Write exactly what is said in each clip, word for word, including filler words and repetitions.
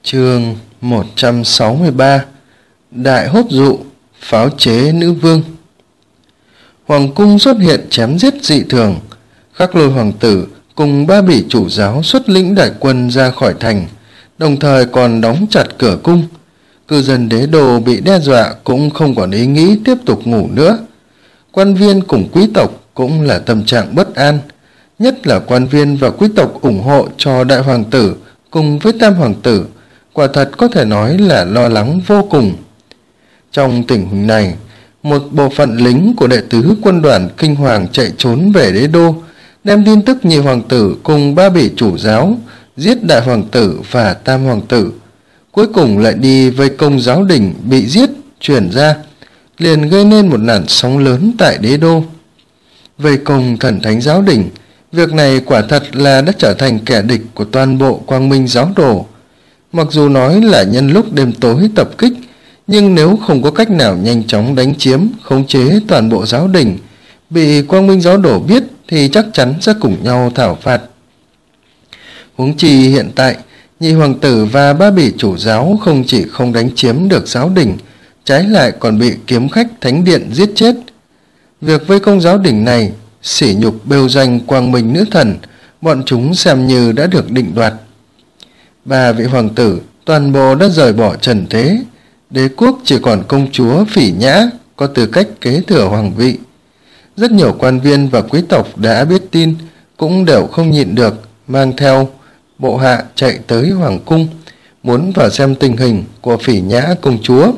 Chương một trăm sáu mươi ba. Đại hốt dụ, pháo chế nữ vương. Hoàng cung xuất hiện chém giết dị thường. Khắc Lôi hoàng tử cùng ba bỉ chủ giáo xuất lĩnh đại quân ra khỏi thành, đồng thời còn đóng chặt cửa cung. Cư dân đế đô bị đe dọa cũng không còn ý nghĩ tiếp tục ngủ nữa. Quan viên cùng quý tộc cũng là tâm trạng bất an, nhất là quan viên và quý tộc ủng hộ cho đại hoàng tử cùng với tam hoàng tử, quả thật có thể nói là lo lắng vô cùng. Trong tình hình này, một bộ phận lính của đệ tứ quân đoàn kinh hoàng chạy trốn về đế đô, đem tin tức nhị hoàng tử cùng ba bỉ chủ giáo giết đại hoàng tử và tam hoàng tử, cuối cùng lại đi vây công giáo đình bị giết truyền ra, liền gây nên một làn sóng lớn tại đế đô. Vây công thần thánh giáo đình, việc này quả thật là đã trở thành kẻ địch của toàn bộ Quang Minh giáo đồ. Mặc dù nói là nhân lúc đêm tối tập kích, nhưng nếu không có cách nào nhanh chóng đánh chiếm, khống chế toàn bộ giáo đình, bị Quang Minh giáo đồ biết thì chắc chắn sẽ cùng nhau thảo phạt. Huống chi hiện tại, nhị hoàng tử và ba bỉ chủ giáo không chỉ không đánh chiếm được giáo đình, trái lại còn bị kiếm khách thánh điện giết chết. Việc vây công giáo đình này, sỉ nhục bêu danh Quang Minh nữ thần, bọn chúng xem như đã được định đoạt. Ba vị hoàng tử toàn bộ đã rời bỏ trần thế, đế quốc chỉ còn công chúa Phỉ Nhã có tư cách kế thừa hoàng vị. Rất nhiều quan viên và quý tộc đã biết tin cũng đều không nhịn được, mang theo bộ hạ chạy tới hoàng cung, muốn vào xem tình hình của Phỉ Nhã công chúa.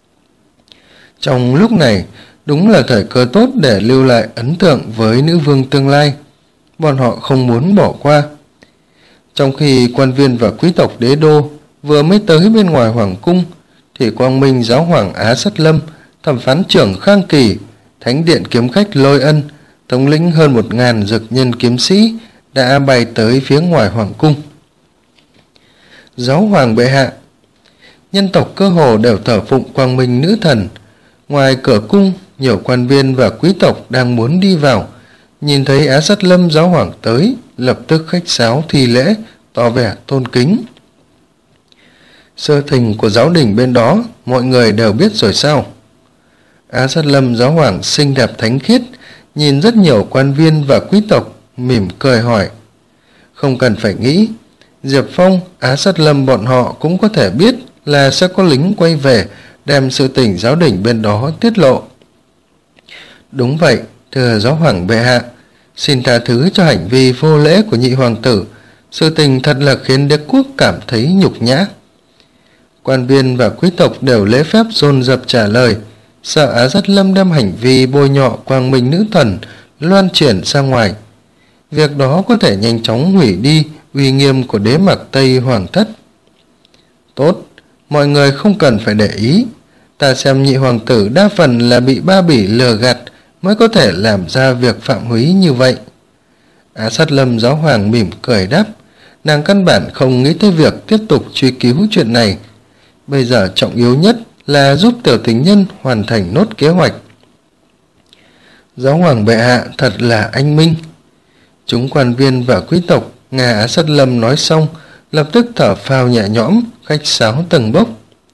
Trong lúc này, đúng là thời cơ tốt để lưu lại ấn tượng với nữ vương tương lai. Bọn họ không muốn bỏ qua. Trong khi quan viên và quý tộc đế đô vừa mới tới bên ngoài hoàng cung, thì Quang Minh giáo hoàng Á Sắt Lâm, thẩm phán trưởng Khang Kỳ, thánh điện kiếm khách Lôi Ân, thống lĩnh hơn một ngàn dực nhân kiếm sĩ đã bay tới phía ngoài hoàng cung. Giáo hoàng bệ hạ, nhân tộc cơ hồ đều thờ phụng Quang Minh nữ thần. Ngoài cửa cung, nhiều quan viên và quý tộc đang muốn đi vào, nhìn thấy Á Sắt Lâm giáo hoàng tới, lập tức khách sáo thi lễ, tỏ vẻ tôn kính. Sơ thình của giáo đình bên đó, mọi người đều biết rồi sao? Á Sắt Lâm giáo hoàng xinh đẹp thánh khiết, nhìn rất nhiều quan viên và quý tộc, mỉm cười hỏi. Không cần phải nghĩ, Diệp Phong, Á Sắt Lâm bọn họ cũng có thể biết là sẽ có lính quay về, đem sự tình giáo đình bên đó tiết lộ. Đúng vậy, thưa giáo hoàng bệ hạ, xin tha thứ cho hành vi vô lễ của nhị hoàng tử, sự tình thật là khiến đế quốc cảm thấy nhục nhã. Quan viên và quý tộc đều lễ phép dồn dập trả lời, sợ Á Sắt Lâm đem hành vi bôi nhọ Quang Minh nữ thần loan truyền ra ngoài. Việc đó có thể nhanh chóng hủy đi uy nghiêm của đế Mạc Tây hoàng thất. Tốt, mọi người không cần phải để ý. Ta xem nhị hoàng tử đa phần là bị ba bỉ lừa gạt mới có thể làm ra việc phạm húy như vậy. Á Sắt Lâm giáo hoàng mỉm cười đáp, nàng căn bản không nghĩ tới việc tiếp tục truy cứu chuyện này. Bây giờ trọng yếu nhất là giúp tiểu tình nhân hoàn thành nốt kế hoạch. Giáo hoàng bệ hạ thật là anh minh. Chúng quan viên và quý tộc nghe Á Sắt Lâm nói xong, lập tức thở phào nhẹ nhõm, khách sáo tầng bốc.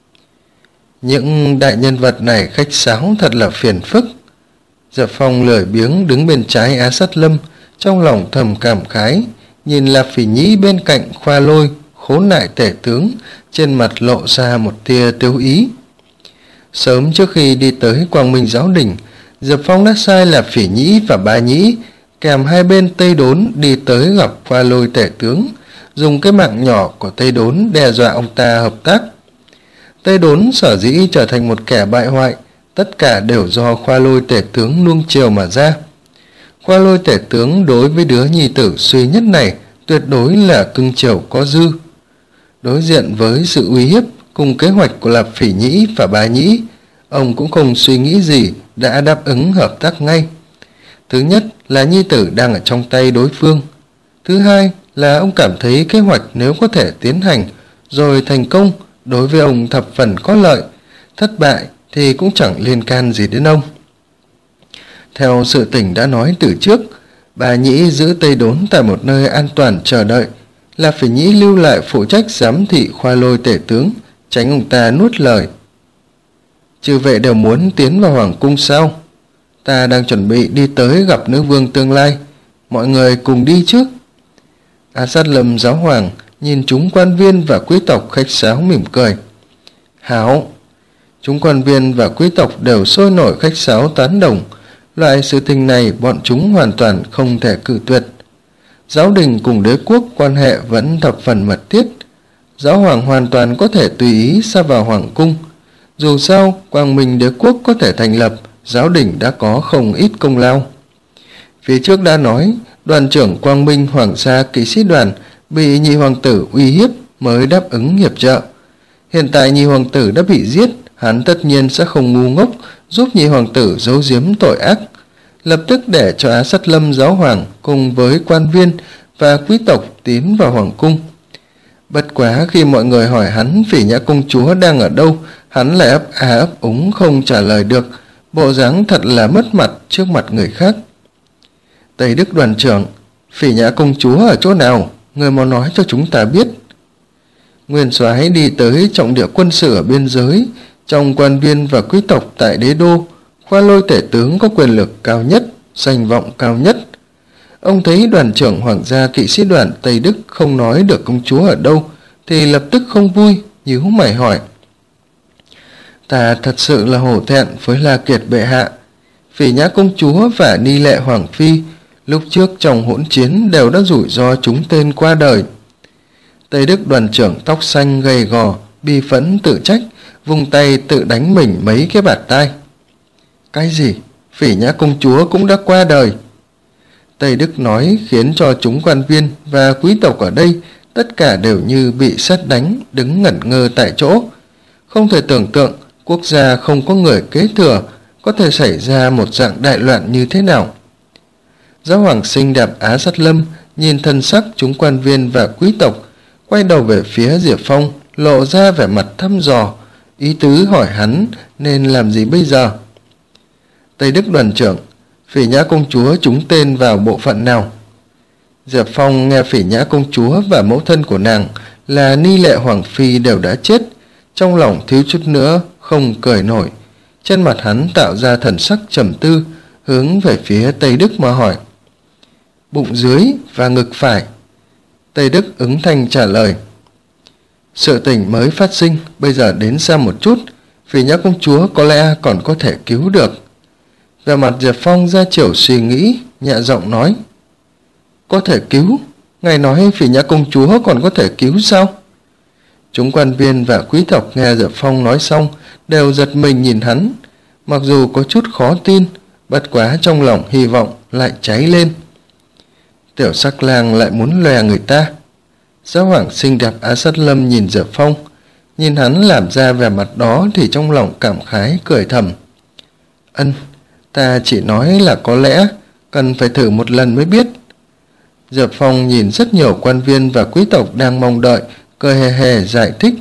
Những đại nhân vật này khách sáo thật là phiền phức. Diệp Phong lười biếng đứng bên trái Á Sắt Lâm, trong lòng thầm cảm khái, nhìn Lạp Phỉ Nhĩ bên cạnh Khoa Lôi, khốn nạn tể tướng, trên mặt lộ ra một tia tiêu ý. Sớm trước khi đi tới Quang Minh giáo đình, Diệp Phong đã sai Lạp Phỉ Nhĩ và Bá Nhĩ kèm hai bên Tây Đốn đi tới gặp Khoa Lôi tể tướng, dùng cái mạng nhỏ của Tây Đốn đe dọa ông ta hợp tác. Tây Đốn sở dĩ trở thành một kẻ bại hoại, tất cả đều do Khoa Lôi tể tướng nuông chiều mà ra. Khoa Lôi tể tướng đối với đứa nhi tử suy nhất này tuyệt đối là cưng chiều có dư. Đối diện với sự uy hiếp cùng kế hoạch của Lạp Phỉ Nhĩ và Bá Nhĩ, ông cũng không suy nghĩ gì đã đáp ứng hợp tác ngay. Thứ nhất là nhi tử đang ở trong tay đối phương. Thứ hai là ông cảm thấy kế hoạch nếu có thể tiến hành rồi thành công, đối với ông thập phần có lợi, thất bại thì cũng chẳng liên can gì đến ông. Theo sự tình đã nói từ trước, Bá Nhĩ giữ Tây Đốn tại một nơi an toàn chờ đợi, là Phỉ Nhĩ lưu lại phụ trách giám thị Khoa Lôi tể tướng, tránh ông ta nuốt lời. Chư vệ đều muốn tiến vào hoàng cung sao? Ta đang chuẩn bị đi tới gặp nữ vương tương lai, mọi người cùng đi trước. A Sát Lâm giáo hoàng nhìn chúng quan viên và quý tộc khách sáo mỉm cười. Hảo! Chúng quan viên và quý tộc đều sôi nổi khách sáo tán đồng. Loại sự tình này bọn chúng hoàn toàn không thể cự tuyệt. Giáo đình cùng đế quốc quan hệ vẫn thập phần mật thiết. Giáo hoàng hoàn toàn có thể tùy ý xa vào hoàng cung. Dù sao, Quang Minh đế quốc có thể thành lập, giáo đình đã có không ít công lao. Phía trước đã nói, đoàn trưởng Quang Minh Hoàng gia kỵ sĩ đoàn bị nhị hoàng tử uy hiếp mới đáp ứng hiệp trợ. Hiện tại nhị hoàng tử đã bị giết, hắn tất nhiên sẽ không ngu ngốc giúp nhị hoàng tử giấu giếm tội ác, lập tức để cho Á Sắt Lâm giáo hoàng cùng với quan viên và quý tộc tiến vào hoàng cung. Bất quá khi mọi người hỏi hắn Phỉ Nhã công chúa đang ở đâu, hắn lại ấp à ấp úng không trả lời được, bộ dáng thật là mất mặt trước mặt người khác. Tây Đức đoàn trưởng, Phỉ Nhã công chúa ở chỗ nào? Người mau nói cho chúng ta biết. Nguyên soái đi tới trọng địa quân sự ở biên giới, trong quan viên và quý tộc tại đế đô, Khoa Lôi tể tướng có quyền lực cao nhất, danh vọng cao nhất. Ông thấy đoàn trưởng hoàng gia kỵ sĩ đoàn Tây Đức không nói được công chúa ở đâu, thì lập tức không vui, nhíu mày hỏi. Ta thật sự là hổ thẹn với La Kiệt bệ hạ. Phỉ Nhã công chúa và Ni Lệ hoàng phi lúc trước trong hỗn chiến đều đã rủi ro chúng tên qua đời. Tây Đức đoàn trưởng tóc xanh gầy gò, bi phẫn tự trách, vung tay tự đánh mình mấy cái bạt tai. Cái gì? Phỉ Nhã công chúa cũng đã qua đời? Tây Đức nói khiến cho chúng quan viên và quý tộc ở đây tất cả đều như bị sét đánh, đứng ngẩn ngơ tại chỗ. Không thể tưởng tượng quốc gia không có người kế thừa có thể xảy ra một dạng đại loạn như thế nào. Giáo hoàng xinh đẹp Á Sắt Lâm nhìn thân sắc chúng quan viên và quý tộc, quay đầu về phía Diệp Phong, lộ ra vẻ mặt thăm dò, ý tứ hỏi hắn nên làm gì bây giờ. Tây Đức đoàn trưởng, Phỉ Nhã công chúa trúng tên vào bộ phận nào? Diệp Phong nghe Phỉ Nhã công chúa và mẫu thân của nàng là Ni Lệ hoàng phi đều đã chết, trong lòng thiếu chút nữa không cười nổi. Trên mặt hắn tạo ra thần sắc trầm tư, hướng về phía Tây Đức mà hỏi. Bụng dưới và ngực phải. Tây Đức ứng thanh trả lời. Sự tình mới phát sinh, bây giờ đến xa một chút, Phỉ Nhã công chúa có lẽ còn có thể cứu được. Về mặt Diệp Phong ra chiều suy nghĩ, nhẹ giọng nói. Có thể cứu? Ngài nói Phỉ Nhã công chúa còn có thể cứu sao? Chúng quan viên và quý tộc nghe Diệp Phong nói xong đều giật mình nhìn hắn, mặc dù có chút khó tin, bất quá trong lòng hy vọng lại cháy lên. Tiểu sắc lang lại muốn lòe người ta. Giáo hoàng xinh đẹp Á Sắt Lâm nhìn Diệp Phong, nhìn hắn làm ra vẻ mặt đó thì trong lòng cảm khái cười thầm. Ân, ta chỉ nói là có lẽ cần phải thử một lần mới biết. Diệp Phong nhìn rất nhiều quan viên và quý tộc đang mong đợi, cười hề hề giải thích.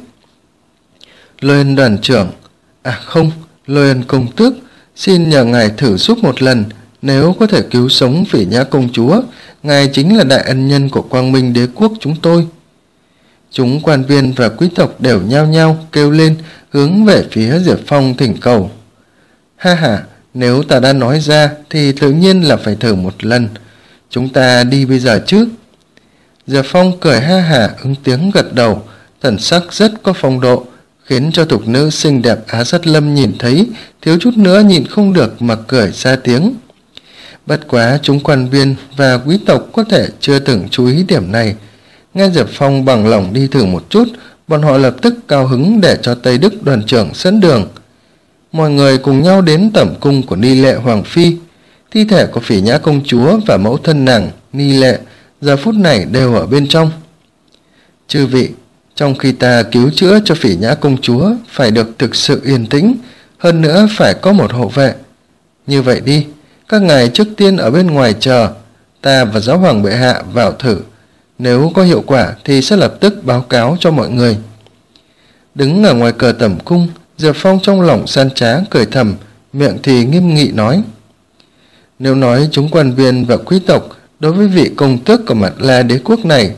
Lôi Ân đoàn trưởng, à không, Lôi Ân công tước, xin nhờ ngài thử giúp một lần, nếu có thể cứu sống Phỉ Nhã công chúa, ngài chính là đại ân nhân của Quang Minh đế quốc chúng tôi. Chúng quan viên và quý tộc đều nhao nhao kêu lên, hướng về phía Diệp Phong thỉnh cầu. Ha ha, nếu ta đã nói ra thì tự nhiên là phải thử một lần. Chúng ta đi bây giờ chứ? Diệp Phong cười ha hả ứng tiếng gật đầu, thần sắc rất có phong độ, khiến cho thục nữ xinh đẹp Á Sắt Lâm nhìn thấy, thiếu chút nữa nhìn không được mà cười ra tiếng. Bất quá chúng quan viên và quý tộc có thể chưa từng chú ý điểm này. Nghe Diệp Phong bằng lòng đi thử một chút, bọn họ lập tức cao hứng để cho Tây Đức đoàn trưởng dẫn đường. Mọi người cùng nhau đến tẩm cung của Ni Lệ hoàng phi. Thi thể của Phỉ Nhã công chúa và mẫu thân nàng Ni Lệ giờ phút này đều ở bên trong. Chư vị, trong khi ta cứu chữa cho Phỉ Nhã công chúa phải được thực sự yên tĩnh, hơn nữa phải có một hộ vệ. Như vậy đi, các ngài trước tiên ở bên ngoài chờ, ta và giáo hoàng bệ hạ vào thử. Nếu có hiệu quả thì sẽ lập tức báo cáo cho mọi người. Đứng ở ngoài cờ tẩm cung, Diệp Phong trong lòng san trá cười thầm, miệng thì nghiêm nghị nói. Nếu nói chúng quan viên và quý tộc đối với vị công tước của Mặt La đế quốc này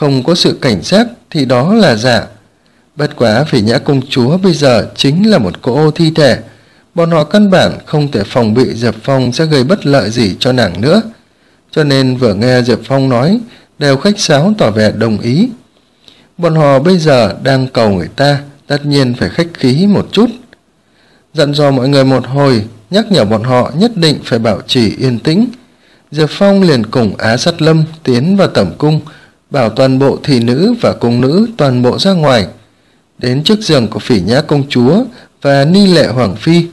không có sự cảnh giác thì đó là giả. Bất quá Phỉ Nhã công chúa bây giờ chính là một cỗ thi thể, bọn họ căn bản không thể phòng bị Diệp Phong sẽ gây bất lợi gì cho nàng nữa, cho nên vừa nghe Diệp Phong nói đều khách sáo tỏ vẻ đồng ý. Bọn họ bây giờ đang cầu người ta, tất nhiên phải khách khí một chút. Dặn dò mọi người một hồi, nhắc nhở bọn họ nhất định phải bảo trì yên tĩnh. Diệp Phong liền cùng Á Sắt Lâm tiến vào tẩm cung, bảo toàn bộ thị nữ và cung nữ toàn bộ ra ngoài, đến trước giường của Phỉ Nhã công chúa và Ni Lệ hoàng phi.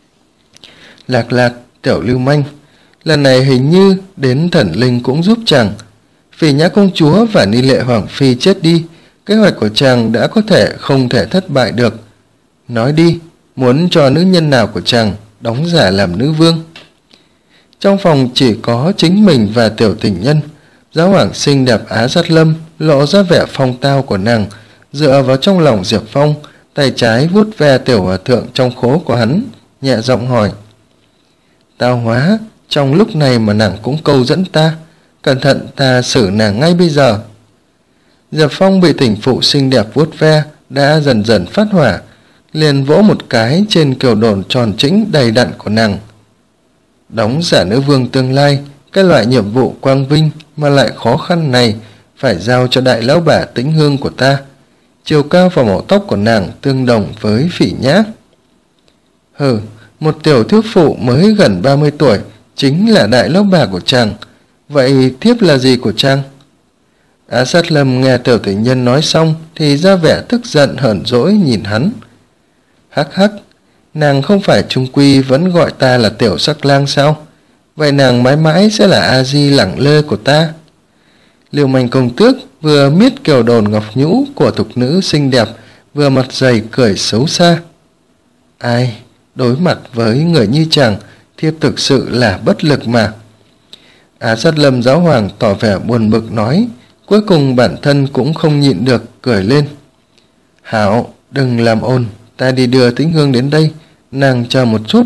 Lạc Lạc, Tiểu Lưu Manh, lần này hình như đến thần linh cũng giúp chàng. Phỉ Nhã công chúa và Ni Lệ hoàng phi chết đi, kế hoạch của chàng đã có thể không thể thất bại được. Nói đi, muốn cho nữ nhân nào của chàng đóng giả làm nữ vương? Trong phòng chỉ có chính mình và tiểu tình nhân. Giáo hoàng xinh đẹp Á Sắt Lâm lộ ra vẻ phong tao của nàng, dựa vào trong lòng Diệp Phong, tay trái vuốt ve tiểu hòa thượng trong khố của hắn, nhẹ giọng hỏi: Tao hóa, trong lúc này mà nàng cũng câu dẫn ta, cẩn thận ta xử nàng ngay bây giờ. Diệp Phong bị tình phụ xinh đẹp vuốt ve đã dần dần phát hỏa, liền vỗ một cái trên kiều đồn tròn trĩnh đầy đặn của nàng. Đóng giả nữ vương tương lai, cái loại nhiệm vụ quang vinh mà lại khó khăn này phải giao cho đại lão bà Tĩnh Hương của ta. Chiều cao và màu tóc của nàng tương đồng với Phỉ Nhã. Hừ, một tiểu thiếu phụ mới gần ba mươi tuổi chính là đại lão bà của chàng, vậy thiếp là gì của chàng? Á Sát Lâm nghe tiểu tình nhân nói xong thì ra vẻ tức giận hờn dỗi nhìn hắn. Hắc hắc, nàng không phải trung quy vẫn gọi ta là tiểu sắc lang sao? Vậy nàng mãi mãi sẽ là a di lẳng lơ của ta. Liêu Manh công tước vừa miết kiều đồn ngọc nhũ của thục nữ xinh đẹp, vừa mặt dày cười xấu xa. Ai, đối mặt với người như chàng, thiếp thực sự là bất lực mà. Á Sát Lâm giáo hoàng tỏ vẻ buồn bực nói, cuối cùng bản thân cũng không nhịn được cười lên. Hảo, đừng làm ồn, ta đi đưa Tĩnh Hương đến đây, nàng chờ một chút.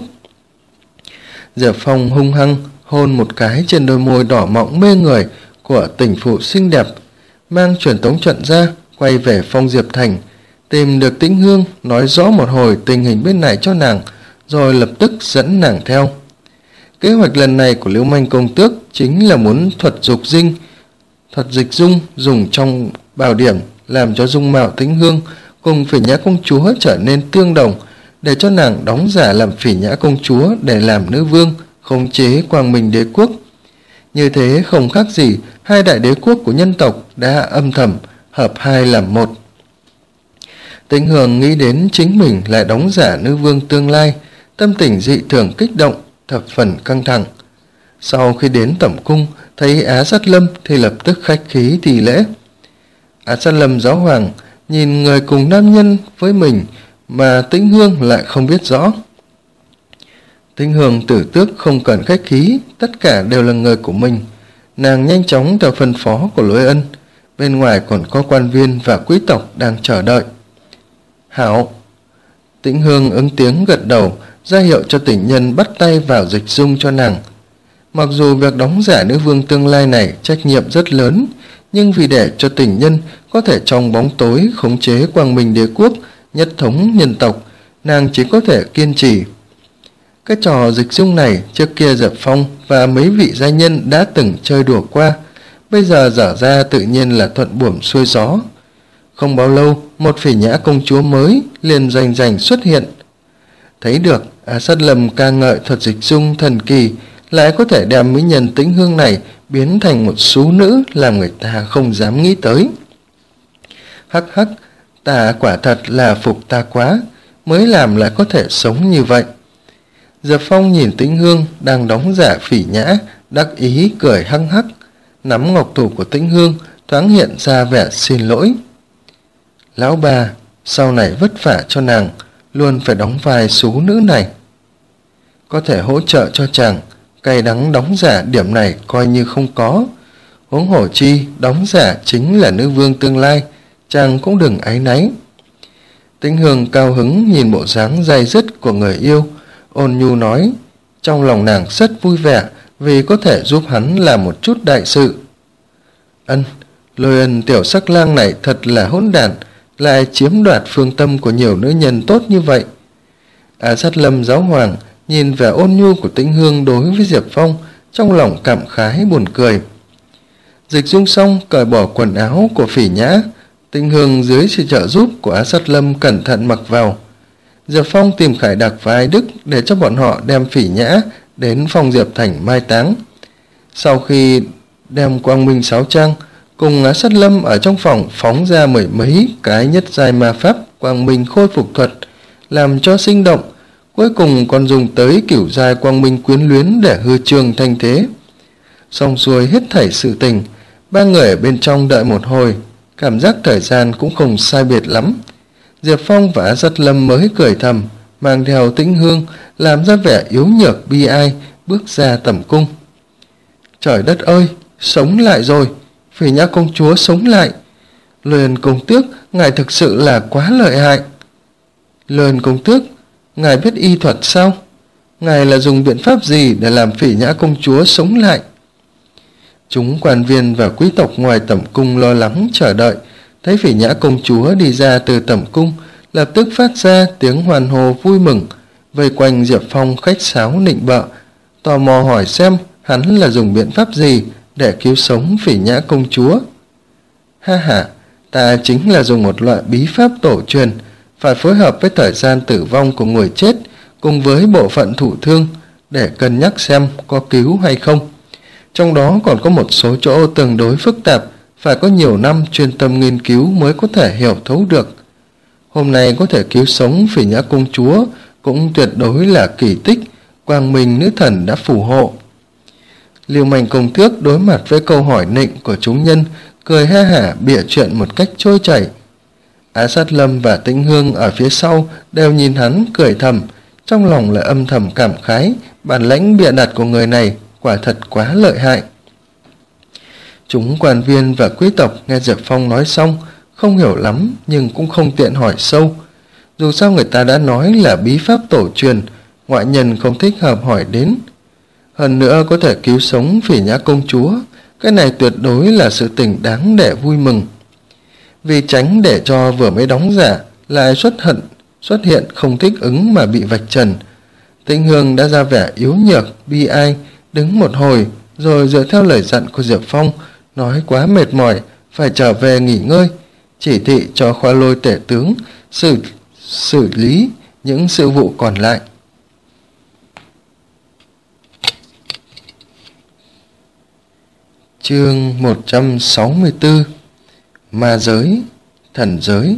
Diệp Phong hung hăng hôn một cái trên đôi môi đỏ mọng mê người của tình phụ xinh đẹp, mang truyền tống trận ra, quay về Phong Diệp Thành, tìm được Tĩnh Hương, nói rõ một hồi tình hình bên này cho nàng, rồi lập tức dẫn nàng theo. Kế hoạch lần này của Liễu Manh công tước chính là muốn thuật dục dinh, thuật dịch dung dùng trong bảo điểm, làm cho dung mạo Tĩnh Hương cùng Phỉ Nhã công chúa trở nên tương đồng, để cho nàng đóng giả làm Phỉ Nhã công chúa để làm nữ vương, khống chế Quang Minh đế quốc. Như thế không khác gì hai đại đế quốc của nhân tộc đã âm thầm hợp hai làm một. Tĩnh Hương nghĩ đến chính mình lại đóng giả nữ vương tương lai, tâm tình dị thường kích động, thập phần căng thẳng. Sau khi đến tẩm cung, thấy Á Sát Lâm thì lập tức khách khí thì lễ. Á Sát Lâm giáo hoàng nhìn người cùng nam nhân với mình mà Tĩnh Hương lại không biết rõ. Tĩnh Hương tử tước không cần khách khí, tất cả đều là người của mình. Nàng nhanh chóng theo phân phó của Lôi Ân, bên ngoài còn có quan viên và quý tộc đang chờ đợi. Hảo. Tĩnh Hương ứng tiếng gật đầu, ra hiệu cho tình nhân bắt tay vào dịch dung cho nàng. Mặc dù việc đóng giả nữ vương tương lai này trách nhiệm rất lớn, nhưng vì để cho tình nhân có thể trong bóng tối khống chế Quang Minh đế quốc, nhất thống nhân tộc, nàng chỉ có thể kiên trì. Cái trò dịch dung này trước kia Diệp Phong và mấy vị gia nhân đã từng chơi đùa qua, bây giờ dở ra tự nhiên là thuận buồm xuôi gió. Không bao lâu, một Phỉ Nhã công chúa mới liền rành rành xuất hiện. Thấy được Á Sát Lâm ca ngợi thuật dịch dung thần kỳ, lại có thể đem mỹ nhân Tĩnh Hương này biến thành một sú nữ làm người ta không dám nghĩ tới. Hắc hắc, ta quả thật là phục ta quá, mới làm lại có thể sống như vậy. Diệp Phong nhìn Tĩnh Hương đang đóng giả Phỉ Nhã, đắc ý cười hăng hắc, nắm ngọc thủ của Tĩnh Hương, thoáng hiện ra vẻ xin lỗi. Lão bà, sau này vất vả cho nàng, luôn phải đóng vai sú nữ này. Có thể hỗ trợ cho chàng, cay đắng đóng giả điểm này coi như không có. Huống hổ chi, đóng giả chính là nữ vương tương lai, chàng cũng đừng áy náy. Tĩnh Hương cao hứng nhìn bộ dáng day dứt của người yêu, ôn nhu nói, trong lòng nàng rất vui vẻ vì có thể giúp hắn làm một chút đại sự. Ân, Lôi Ân tiểu sắc lang này thật là hỗn đản, lại chiếm đoạt phương tâm của nhiều nữ nhân tốt như vậy. Á Sát Lâm giáo hoàng nhìn vẻ ôn nhu của Tĩnh Hương đối với Diệp Phong, trong lòng cảm khái buồn cười. Dịch dung xong cởi bỏ quần áo của Phỉ Nhã, Tĩnh Hương dưới sự trợ giúp của Á Sát Lâm cẩn thận mặc vào. Diệp Phong tìm Khải Đặc và Ai Đức để cho bọn họ đem Phỉ Nhã đến phòng Diệp Thành mai táng. Sau khi đem Quang Minh Sáo Trang cùng Á Sát Lâm ở trong phòng phóng ra mười mấy cái nhất giai ma pháp Quang Minh khôi phục thuật, làm cho sinh động, cuối cùng còn dùng tới cửu giai Quang Minh quyến luyến để hư trương thanh thế. Xong xuôi hết thảy sự tình, ba người ở bên trong đợi một hồi, cảm giác thời gian cũng không sai biệt lắm. Diệp Phong và Á Sát Lâm mới cười thầm, mang theo Tĩnh Hương làm ra vẻ yếu nhược bi ai, bước ra tẩm cung. Trời đất ơi, sống lại rồi, Phỉ Nhã công chúa sống lại. Lôi Ân công tước, ngài thực sự là quá lợi hại. Lôi Ân công tước, ngài biết y thuật sao? Ngài là dùng biện pháp gì để làm Phỉ Nhã công chúa sống lại? Chúng quan viên và quý tộc ngoài tẩm cung lo lắng chờ đợi, thấy Phỉ Nhã công chúa đi ra từ tẩm cung, lập tức phát ra tiếng hoan hô vui mừng, vây quanh Diệp Phong khách sáo nịnh bợ, tò mò hỏi xem hắn là dùng biện pháp gì để cứu sống Phỉ Nhã công chúa. Ha ha, ta chính là dùng một loại bí pháp tổ truyền, phải phối hợp với thời gian tử vong của người chết cùng với bộ phận thụ thương để cân nhắc xem có cứu hay không. Trong đó còn có một số chỗ tương đối phức tạp, phải có nhiều năm chuyên tâm nghiên cứu mới có thể hiểu thấu được. Hôm nay có thể cứu sống Phỉ Nhã công chúa cũng tuyệt đối là kỳ tích, Quang Minh nữ thần đã phù hộ. Lưu Manh công tước đối mặt với câu hỏi nịnh của chúng nhân, cười ha hả bịa chuyện một cách trôi chảy. Á Sát Lâm và Tĩnh Hương ở phía sau đều nhìn hắn cười thầm, trong lòng lại âm thầm cảm khái, bản lãnh bịa đặt của người này quả thật quá lợi hại. Chúng quan viên và quý tộc nghe Diệp Phong nói xong, không hiểu lắm nhưng cũng không tiện hỏi sâu. Dù sao người ta đã nói là bí pháp tổ truyền, ngoại nhân không thích hợp hỏi đến. Hơn nữa có thể cứu sống Phỉ Nhã công chúa, cái này tuyệt đối là sự tình đáng để vui mừng. Vì tránh để cho vừa mới đóng giả lại xuất hận xuất hiện không thích ứng mà bị vạch trần, Tĩnh Hương đã ra vẻ yếu nhược bi ai, đứng một hồi rồi dựa theo lời dặn của Diệp Phong, nói quá mệt mỏi phải trở về nghỉ ngơi, chỉ thị cho Khoa Lôi tể tướng xử xử lý những sự vụ còn lại. Chương một trăm sáu mươi tư. Ma giới, thần giới.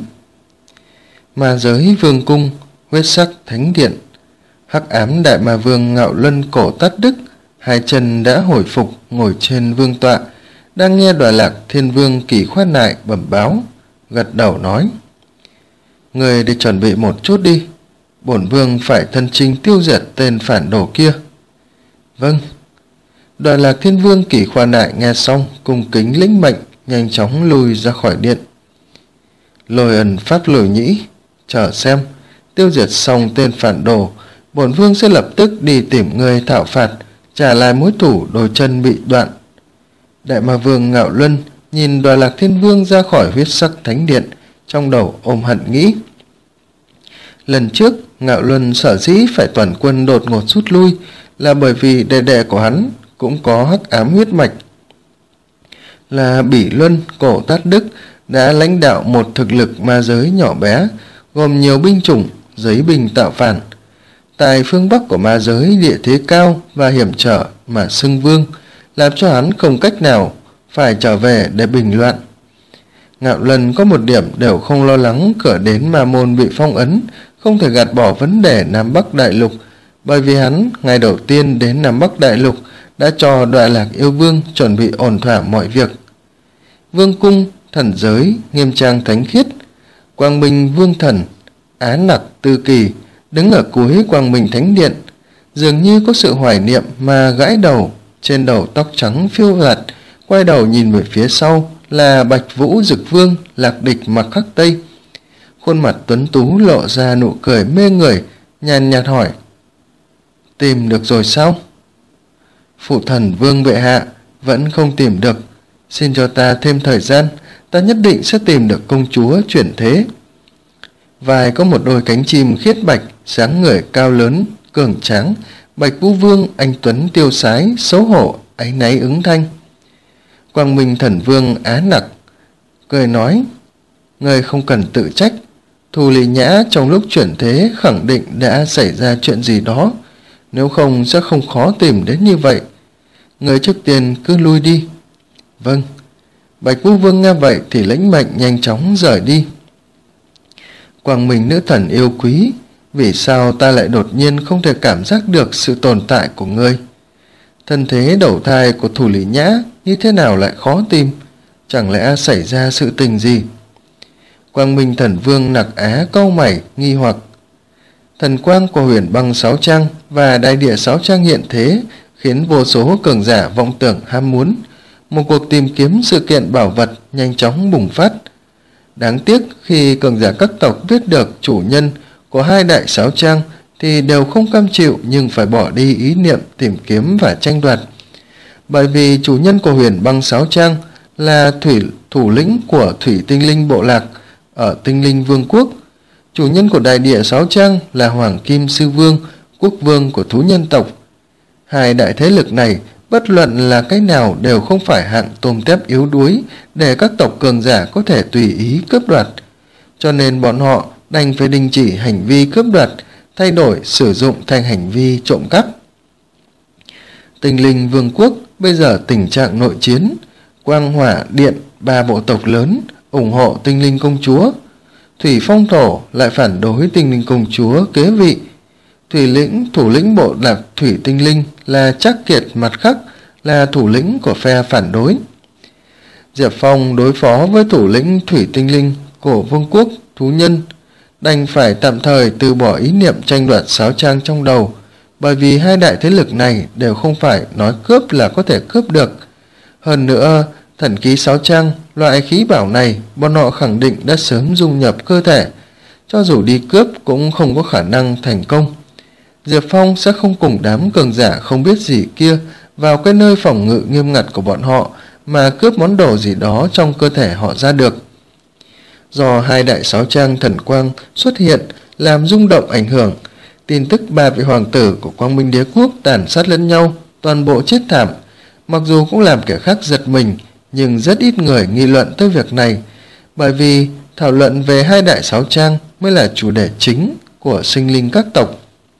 Ma giới vương cung, huyết sắc thánh điện. Hắc ám đại ma vương Ngạo Luân cổ tát đức, hai chân đã hồi phục ngồi trên vương tọa, đang nghe Đọa Lạc Thiên Vương Kỳ Khoát Nại bẩm báo, gật đầu nói: Người đi chuẩn bị một chút đi, bổn vương phải thân chinh tiêu diệt tên phản đồ kia. Vâng. Đọa Lạc Thiên Vương Kỳ Khoát Nại nghe xong cung kính lĩnh mệnh, nhanh chóng lùi ra khỏi điện. Lôi Ân pháp lồi nhĩ, chờ xem, tiêu diệt xong tên phản đồ, bổn vương sẽ lập tức đi tìm người thảo phạt, trả lại mối thủ đôi chân bị đoạn. Đại ma vương Ngạo Luân nhìn Đọa Lạc Thiên Vương ra khỏi huyết sắc thánh điện, trong đầu ôm hận nghĩ. Lần trước Ngạo Luân sở dĩ phải toàn quân đột ngột rút lui là bởi vì đệ đệ của hắn cũng có hắc ám huyết mạch, là Bỉ Luân cổ tát đức, đã lãnh đạo một thực lực ma giới nhỏ bé, gồm nhiều binh chủng, giấy binh tạo phản. Tại phương Bắc của ma giới địa thế cao và hiểm trở mà xưng vương, làm cho hắn không cách nào phải trở về để bình loạn. Ngạo Luân có một điểm đều không lo lắng cửa đến ma môn bị phong ấn, không thể gạt bỏ vấn đề Nam Bắc Đại Lục, bởi vì hắn ngày đầu tiên đến Nam Bắc Đại Lục đã cho Đọa Lạc yêu vương chuẩn bị ổn thỏa mọi việc. Vương cung, thần giới, nghiêm trang thánh khiết, Quang Minh vương thần, Á Nặc Tư Kỳ đứng ở cuối Quang Minh thánh điện, dường như có sự hoài niệm mà gãi đầu, trên đầu tóc trắng phiêu lạt, quay đầu nhìn về phía sau là Bạch Vũ Dực Vương Lạc Địch Mặc Khắc Tây. Khuôn mặt tuấn tú lộ ra nụ cười mê người, nhàn nhạt hỏi: Tìm được rồi sao? Phụ thần Vương bệ hạ, vẫn không tìm được. Xin cho ta thêm thời gian, ta nhất định sẽ tìm được công chúa chuyển thế. Vai có một đôi cánh chim khiết bạch, dáng người cao lớn, cường tráng. Bạch Vũ Vương anh tuấn tiêu sái, xấu hổ, áy náy ứng thanh. Quang Minh Thần Vương á nặc cười nói: Ngươi không cần tự trách. Thù Lị Nhã trong lúc chuyển thế khẳng định đã xảy ra chuyện gì đó, nếu không sẽ không khó tìm đến như vậy. Ngươi trước tiên cứ lui đi. Vâng. Bạch Vũ Vương nghe vậy thì lĩnh mệnh nhanh chóng rời đi. Quang Minh nữ thần yêu quý, vì sao ta lại đột nhiên không thể cảm giác được sự tồn tại của ngươi? Thân thế đầu thai của Thù Lị Nhã như thế nào lại khó tìm? Chẳng lẽ xảy ra sự tình gì? Quang Minh Thần Vương nặc á cau mày nghi hoặc. Thần quang của Huyền Băng Sáu Trang và Đại Địa Sáu Trang hiện thế khiến vô số cường giả vọng tưởng ham muốn. Một cuộc tìm kiếm sự kiện bảo vật nhanh chóng bùng phát. Đáng tiếc khi cường giả các tộc biết được chủ nhân của hai đại Sáu Trang thì đều không cam chịu, nhưng phải bỏ đi ý niệm tìm kiếm và tranh đoạt. Bởi vì chủ nhân của Huyền Băng Sáu Trang là thủy thủ lĩnh của Thủy Tinh Linh bộ lạc ở Tinh Linh Vương quốc. Chủ nhân của Đại Địa Sáu Trang là Hoàng Kim Sư Vương, quốc vương của thú nhân tộc. Hai đại thế lực này bất luận là cái nào đều không phải hạng tôm tép yếu đuối để các tộc cường giả có thể tùy ý cướp đoạt. Cho nên bọn họ đành phải đình chỉ hành vi cướp đoạt, thay đổi sử dụng thành hành vi trộm cắp. Tinh Linh Vương quốc bây giờ tình trạng nội chiến. Quang Hỏa Điện, ba bộ tộc lớn ủng hộ Tinh Linh công chúa. Thủy Phong Thổ lại phản đối Tinh Linh công chúa kế vị. Thủy lĩnh thủ lĩnh bộ lạc Thủy Tinh Linh là Trác Kiệt mặt khác là thủ lĩnh của phe phản đối. Diệp Phong đối phó với thủ lĩnh Thủy Tinh Linh của vương quốc thú nhân, đành phải tạm thời từ bỏ ý niệm tranh đoạt Sáu Trang trong đầu, bởi vì hai đại thế lực này đều không phải nói cướp là có thể cướp được. Hơn nữa, thần khí Sáu Trang, loại khí bảo này bọn họ khẳng định đã sớm dung nhập cơ thể, cho dù đi cướp cũng không có khả năng thành công. Diệp Phong sẽ không cùng đám cường giả không biết gì kia vào cái nơi phòng ngự nghiêm ngặt của bọn họ mà cướp món đồ gì đó trong cơ thể họ ra được. Do hai đại Sáu Trang thần quang xuất hiện làm rung động ảnh hưởng, tin tức ba vị hoàng tử của Quang Minh Đế quốc tàn sát lẫn nhau, toàn bộ chết thảm. Mặc dù cũng làm kẻ khác giật mình, nhưng rất ít người nghị luận tới việc này, bởi vì thảo luận về hai đại Sáu Trang mới là chủ đề chính của sinh linh các tộc.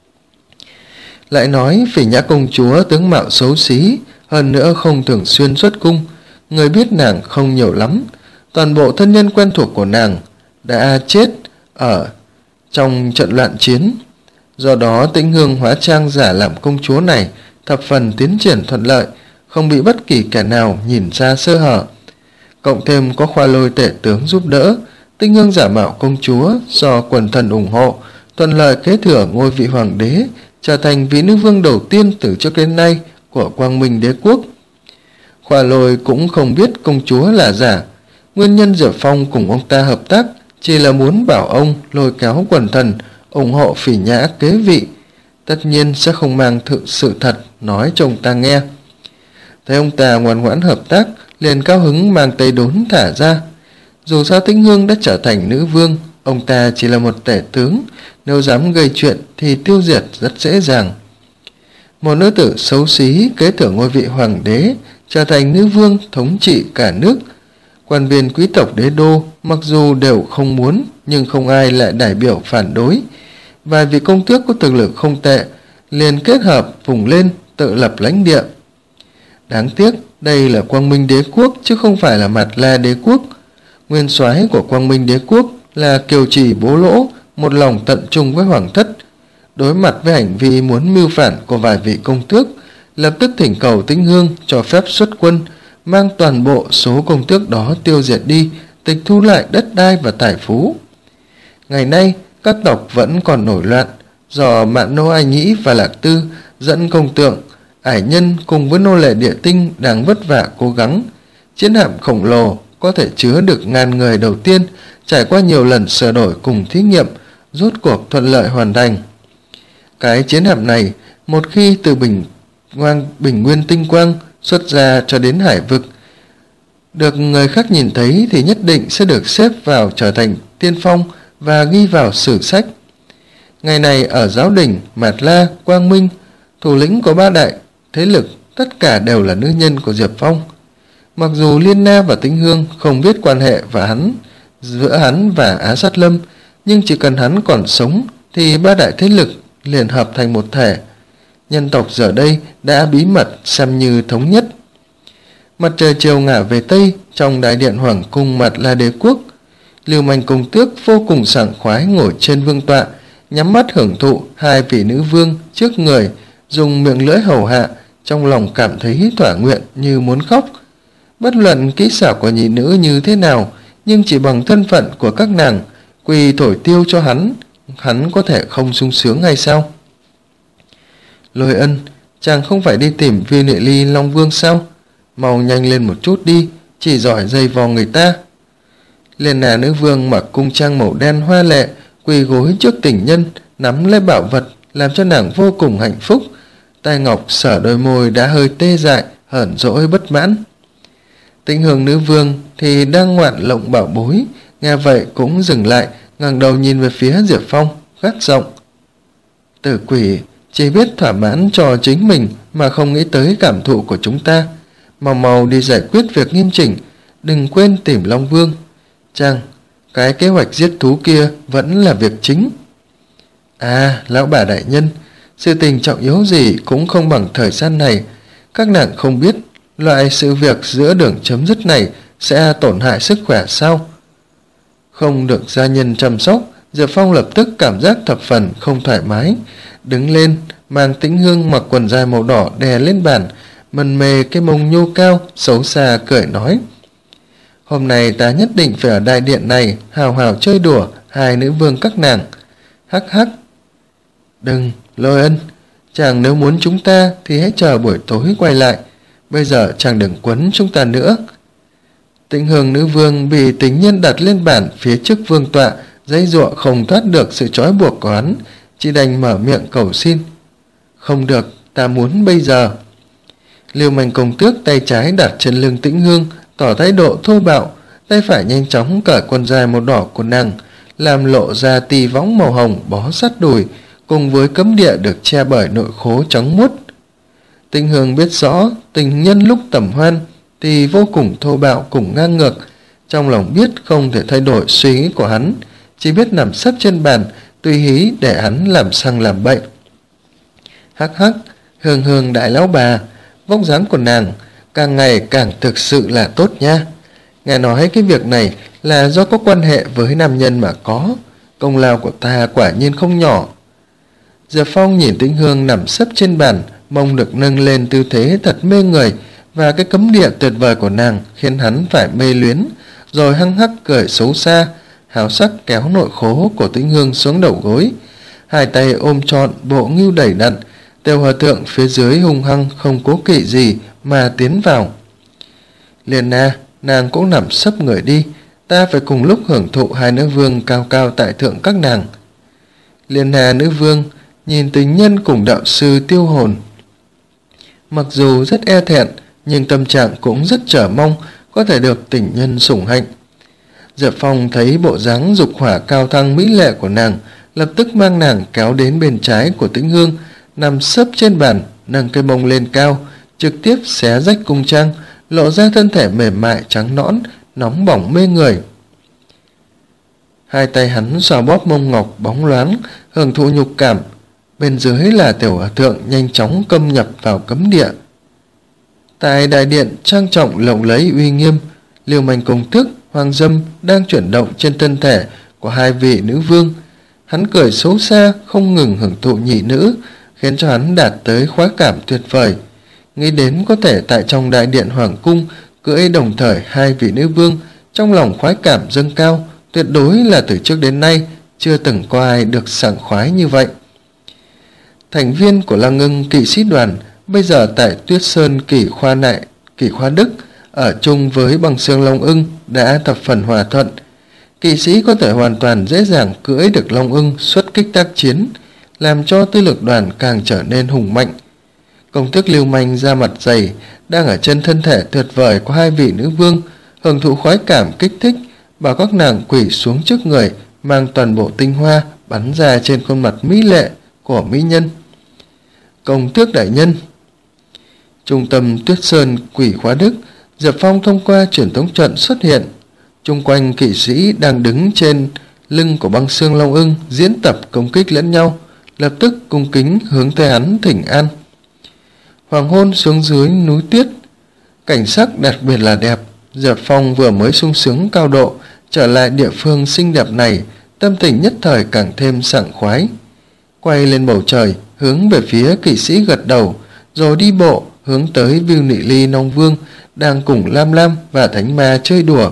Lại nói Phỉ Nhã công chúa tướng mạo xấu xí, hơn nữa không thường xuyên xuất cung, người biết nàng không nhiều lắm. Toàn bộ thân nhân quen thuộc của nàng đã chết ở trong trận loạn chiến. Do đó Tĩnh Hương hóa trang giả làm công chúa này thập phần tiến triển thuận lợi, không bị bất kỳ kẻ nào nhìn ra sơ hở. Cộng thêm có Khoa Lôi tể tướng giúp đỡ, Tĩnh Hương giả mạo công chúa do quần thần ủng hộ, thuận lợi kế thừa ngôi vị hoàng đế, trở thành vị nữ vương đầu tiên từ trước đến nay của Quang Minh Đế quốc. Khoa Lôi cũng không biết công chúa là giả. Nguyên nhân Diệp Phong cùng ông ta hợp tác chỉ là muốn bảo ông lôi kéo quần thần ủng hộ Phỉ Nhã kế vị, tất nhiên sẽ không mang thực sự thật nói cho ông ta nghe. Thấy ông ta ngoan ngoãn hợp tác, liền cao hứng mang tay đốn thả ra. Dù sao Tĩnh Hương đã trở thành nữ vương, ông ta chỉ là một tể tướng, nếu dám gây chuyện thì tiêu diệt rất dễ dàng. Một nữ tử xấu xí kế thừa ngôi vị hoàng đế, trở thành nữ vương thống trị cả nước. Quan viên quý tộc đế đô mặc dù đều không muốn, nhưng không ai lại đại biểu phản đối. Vài vị công tước có thực lực không tệ, liền kết hợp vùng lên tự lập lãnh địa. Đáng tiếc đây là Quang Minh Đế quốc chứ không phải là Mạt La Đế quốc. Nguyên soái của Quang Minh Đế quốc là Kiều Trì Bố Lỗ, một lòng tận trung với hoàng thất. Đối mặt với hành vi muốn mưu phản của vài vị công tước, lập tức thỉnh cầu Tĩnh Hương cho phép xuất quân, mang toàn bộ số công tước đó tiêu diệt đi, tịch thu lại đất đai và tài phú. Ngày nay các tộc vẫn còn nổi loạn, do Mạn Nô Ai Nhĩ và Lạc Tư dẫn công tượng, ải nhân cùng với nô lệ địa tinh đang vất vả cố gắng. Chiến hạm khổng lồ có thể chứa được ngàn người đầu tiên, trải qua nhiều lần sửa đổi cùng thí nghiệm, rốt cuộc thuận lợi hoàn thành. Cái chiến hạm này một khi từ bình, ngoang, bình nguyên tinh quang xuất ra cho đến hải vực, được người khác nhìn thấy thì nhất định sẽ được xếp vào trở thành tiên phong và ghi vào sử sách. Ngày này ở Giáo Đình, Mạt La, Quang Minh, thủ lĩnh của ba đại thế lực tất cả đều là nữ nhân của Diệp Phong. Mặc dù Liên Na và Tĩnh Hương không biết quan hệ và hắn giữa hắn và Á Sát Lâm, nhưng chỉ cần hắn còn sống thì ba đại thế lực liền hợp thành một thể. Nhân tộc giờ đây đã bí mật xem như thống nhất. Mặt trời chiều ngả về tây trong đại điện hoàng cung Mạt La Đế quốc. Lưu Manh Công Tước vô cùng sảng khoái ngồi trên vương tọa, nhắm mắt hưởng thụ hai vị nữ vương trước người, dùng miệng lưỡi hầu hạ, trong lòng cảm thấy thỏa nguyện như muốn khóc. Bất luận kỹ xảo của nhị nữ như thế nào, nhưng chỉ bằng thân phận của các nàng quỳ thổi tiêu cho hắn, hắn có thể không sung sướng hay sao? Lôi Ân, chàng không phải đi tìm Vi Nệ Ly Long Vương sao? Mau nhanh lên một chút đi, chỉ giỏi dây vò người ta. Liên Na nữ vương mặc cung trang màu đen hoa lệ, quỳ gối trước tình nhân, nắm lấy bảo vật, làm cho nàng vô cùng hạnh phúc. Tai ngọc sở đôi môi đã hơi tê dại, hờn dỗi bất mãn. Tĩnh Hương nữ vương thì đang ngoạn lộng bảo bối, nghe vậy cũng dừng lại, ngẩng đầu nhìn về phía Diệp Phong, gắt giọng: Tử quỷ chỉ biết thỏa mãn cho chính mình mà không nghĩ tới cảm thụ của chúng ta. Mau mau đi giải quyết việc nghiêm chỉnh, đừng quên tìm Long Vương. Chăng cái kế hoạch giết thú kia vẫn là việc chính. À, lão bà đại nhân, sự tình trọng yếu gì cũng không bằng thời gian này. Các nàng không biết loại sự việc giữa đường chấm dứt này sẽ tổn hại sức khỏe sao? Không được gia nhân chăm sóc, Diệp Phong lập tức cảm giác thập phần không thoải mái, đứng lên mang Tĩnh Hương mặc quần dài màu đỏ đè lên bàn, mần mề cái mông nhô cao, xấu xa cười nói: Hôm nay ta nhất định phải ở đại điện này hào hào chơi đùa hai nữ vương các nàng. Hắc hắc. Đừng, Lôi Ân, chàng nếu muốn chúng ta thì hãy chờ buổi tối quay lại, bây giờ chàng đừng quấn chúng ta nữa. Tĩnh Hương nữ vương bị tình nhân đặt lên bàn phía trước vương tọa, dãy giụa không thoát được sự trói buộc của hắn, chỉ đành mở miệng cầu xin: Không được, ta muốn bây giờ. Lưu Manh Công Tước tay trái đặt trên lưng Tĩnh Hương, tỏ thái độ thô bạo, tay phải nhanh chóng cởi quần dài màu đỏ của nàng, làm lộ ra tì võng màu hồng bó sát đùi, cùng với cấm địa được che bởi nội khố trắng muốt. Tĩnh Hương biết rõ tình nhân lúc tầm hoan thì vô cùng thô bạo cùng ngang ngược, trong lòng biết không thể thay đổi suy nghĩ của hắn, chỉ biết nằm sấp trên bàn tùy hí để hắn làm sang làm bậy. Hắc hắc, Hương Hương đại lão bà, vóc dáng của nàng càng ngày càng thực sự là tốt nha. Nghe nói cái việc này là do có quan hệ với nam nhân mà có, công lao của ta quả nhiên không nhỏ. Diệp Phong nhìn Tĩnh Hương nằm sấp trên bàn, mông được nâng lên tư thế thật mê người, và cái cấm địa tuyệt vời của nàng khiến hắn phải mê luyến, rồi hăng hắc cười xấu xa, háo sắc kéo nội khố của Tĩnh Hương xuống đầu gối, hai tay ôm trọn bộ ngưu đẩy đặn. Tiêu Hòa Thượng phía dưới hung hăng không cố kỵ gì mà tiến vào. Liên Na, nàng cũng nằm sấp người đi, ta phải cùng lúc hưởng thụ hai nữ vương cao cao tại thượng các nàng. Liên Na nữ vương nhìn tình nhân cùng đạo sư tiêu hồn, mặc dù rất e thẹn nhưng tâm trạng cũng rất chờ mong có thể được tình nhân sủng hạnh. Diệp Phong thấy bộ dáng dục hỏa cao thăng mỹ lệ của nàng, lập tức mang nàng kéo đến bên trái của Tĩnh Hương, nằm sấp trên bàn, nâng cây mông lên cao, trực tiếp xé rách cung trang, lộ ra thân thể mềm mại trắng nõn, nóng bỏng mê người. Hai tay hắn xoa bóp mông ngọc bóng loáng, hưởng thụ nhục cảm. Bên dưới là Tiểu Hòa Thượng nhanh chóng câm nhập vào cấm địa. Tại đại điện trang trọng lộng lẫy uy nghiêm, Lưu Manh Công Tước, Hoàng Dâm đang chuyển động trên thân thể của hai vị nữ vương. Hắn cười xấu xa, không ngừng hưởng thụ nhị nữ, khiến cho hắn đạt tới khoái cảm tuyệt vời. Nghĩ đến có thể tại trong đại điện hoàng cung cưỡi đồng thời hai vị nữ vương, trong lòng khoái cảm dâng cao, tuyệt đối là từ trước đến nay chưa từng có ai được sảng khoái như vậy. Thành viên của Lăng Ngưng kỵ sĩ đoàn bây giờ tại Tuyết Sơn Kỷ Khoa Nại, Kỷ Khoa Đức ở chung với Bằng Xương Long Ưng đã thập phần hòa thuận. Kỵ sĩ có thể hoàn toàn dễ dàng cưỡi được Long Ưng xuất kích tác chiến, làm cho tư lực đoàn càng trở nên hùng mạnh. Công tước Lưu Manh da mặt dày đang ở trên thân thể tuyệt vời của hai vị nữ vương, hưởng thụ khoái cảm kích thích, bảo các nàng quỳ xuống trước người, mang toàn bộ tinh hoa bắn ra trên khuôn mặt mỹ lệ của mỹ nhân. Công tước đại nhân. Trung tâm Tuyết Sơn Quỷ Khóa Đức, Diệp Phong thông qua truyền tống trận xuất hiện. Chung quanh kỵ sĩ đang đứng trên lưng của Băng Xương Long Ưng diễn tập công kích lẫn nhau, lập tức cung kính hướng tới hắn thỉnh an. Hoàng hôn xuống dưới núi tuyết, cảnh sắc đặc biệt là đẹp. Diệp Phong vừa mới sung sướng cao độ trở lại địa phương xinh đẹp này, tâm tình nhất thời càng thêm sảng khoái. Quay lên bầu trời, hướng về phía kỵ sĩ gật đầu, rồi đi bộ hướng tới Viu Nị Ly Long Vương đang cùng Lam Lam và Thánh Ma chơi đùa.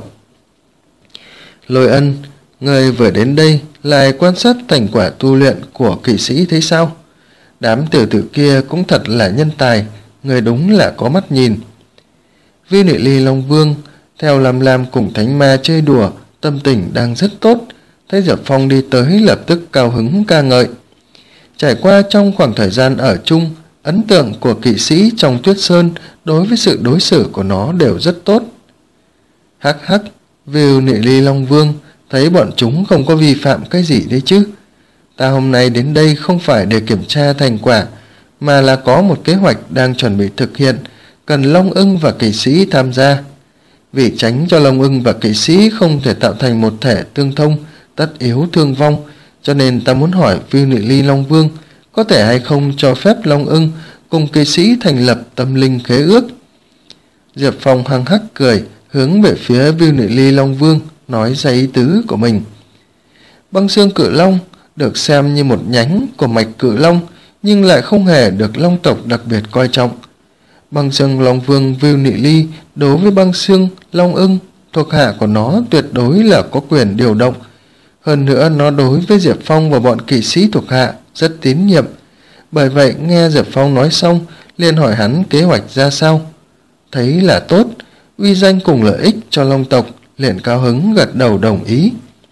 Lôi Ân, người vừa đến đây lại quan sát thành quả tu luyện của kỵ sĩ thấy sao? Đám tiểu tử kia cũng thật là nhân tài, người đúng là có mắt nhìn. Viu Nị Ly Long Vương theo Lam Lam cùng Thánh Ma chơi đùa, tâm tình đang rất tốt. Thấy Diệp Phong đi tới lập tức cao hứng ca ngợi. Trải qua trong khoảng thời gian ở chung, ấn tượng của kỵ sĩ trong Tuyết Sơn đối với sự đối xử của nó đều rất tốt. Hắc hắc, Viu Nị Ly Long Vương, thấy bọn chúng không có vi phạm cái gì đấy chứ. Ta hôm nay đến đây không phải để kiểm tra thành quả, mà là có một kế hoạch đang chuẩn bị thực hiện, cần Long Ưng và kỵ sĩ tham gia. Vì tránh cho Long Ưng và kỵ sĩ không thể tạo thành một thể tương thông, tất yếu thương vong, cho nên ta muốn hỏi Viu Nị Ly Long Vương có thể hay không cho phép Long Ưng cùng kỵ sĩ thành lập tâm linh khế ước. Diệp Phong hăng hắc cười, hướng về phía Viu Nị Ly Long Vương nói ra ý tứ của mình. Băng Xương Cự Long được xem như một nhánh của mạch Cự Long, nhưng lại không hề được Long tộc đặc biệt coi trọng. Băng Xương Long Vương Viu Nị Ly đối với Băng Xương Long Ưng, thuộc hạ của nó tuyệt đối là có quyền điều động. Hơn nữa nó đối với Diệp Phong và bọn kỵ sĩ thuộc hạ rất tín nhiệm. Bởi vậy nghe Diệp Phong nói xong, liền hỏi hắn kế hoạch ra sao. Thấy là tốt, uy danh cùng lợi ích cho Long tộc, liền cao hứng gật đầu đồng ý.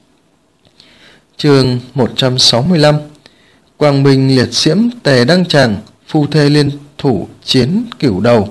Chương một trăm sáu mươi lăm. Quang Minh liệt diễm tề đăng tràng, phu thê liên thủ chiến cửu đầu.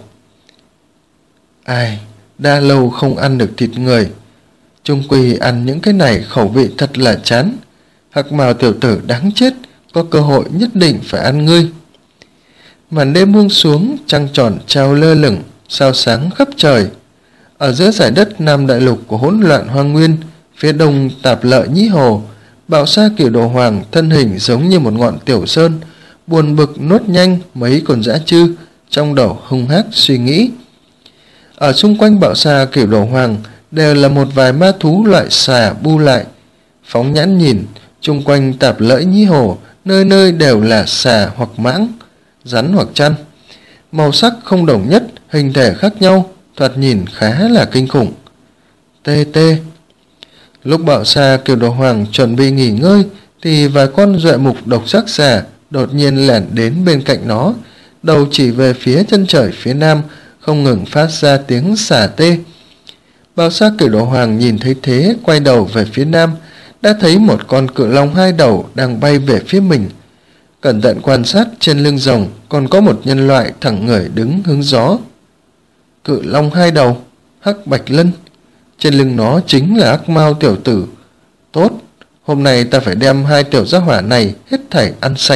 Ai, đã lâu không ăn được thịt người, chung quy ăn những cái này khẩu vị thật là chán. Hắc Mào tiểu tử đáng chết, có cơ hội nhất định phải ăn ngươi. Màn đêm buông xuống, trăng tròn treo lơ lửng, sao sáng khắp trời. Ở giữa giải đất Nam Đại Lục của hỗn loạn hoang nguyên, phía đông Tạp Lợi Nhĩ Hồ, Bạo Sa Cửu Đồ Hoàng thân hình giống như một ngọn tiểu sơn, buồn bực nuốt nhanh mấy con dã chư, trong đầu hung hác suy nghĩ. Ở xung quanh Bạo Sa Cửu Đồ Hoàng đều là một vài ma thú loại xà bu lại. Phóng nhãn nhìn, chung quanh Tạp Lợi Nhĩ Hồ, nơi nơi đều là xà hoặc mãng, rắn hoặc chăn. Màu sắc không đồng nhất, hình thể khác nhau, thoạt nhìn khá là kinh khủng. Tê tê. Lúc Bạo Sa Cửu Đồ Hoàng chuẩn bị nghỉ ngơi, thì vài con duệ mục độc giác xà đột nhiên lẻn đến bên cạnh nó, đầu chỉ về phía chân trời phía nam, không ngừng phát ra tiếng xà tê. Bạo Sa Cửu Đồ Hoàng nhìn thấy thế, quay đầu về phía nam, đã thấy một con cự long hai đầu đang bay về phía mình. Cẩn thận quan sát, trên lưng rồng còn có một nhân loại thẳng người đứng hứng gió. Cự long hai đầu, Hắc Bạch Lân, trên lưng nó chính là Hắc Mao tiểu tử. Tốt, hôm nay ta phải đem hai tiểu gia hỏa này hết thảy ăn sạch.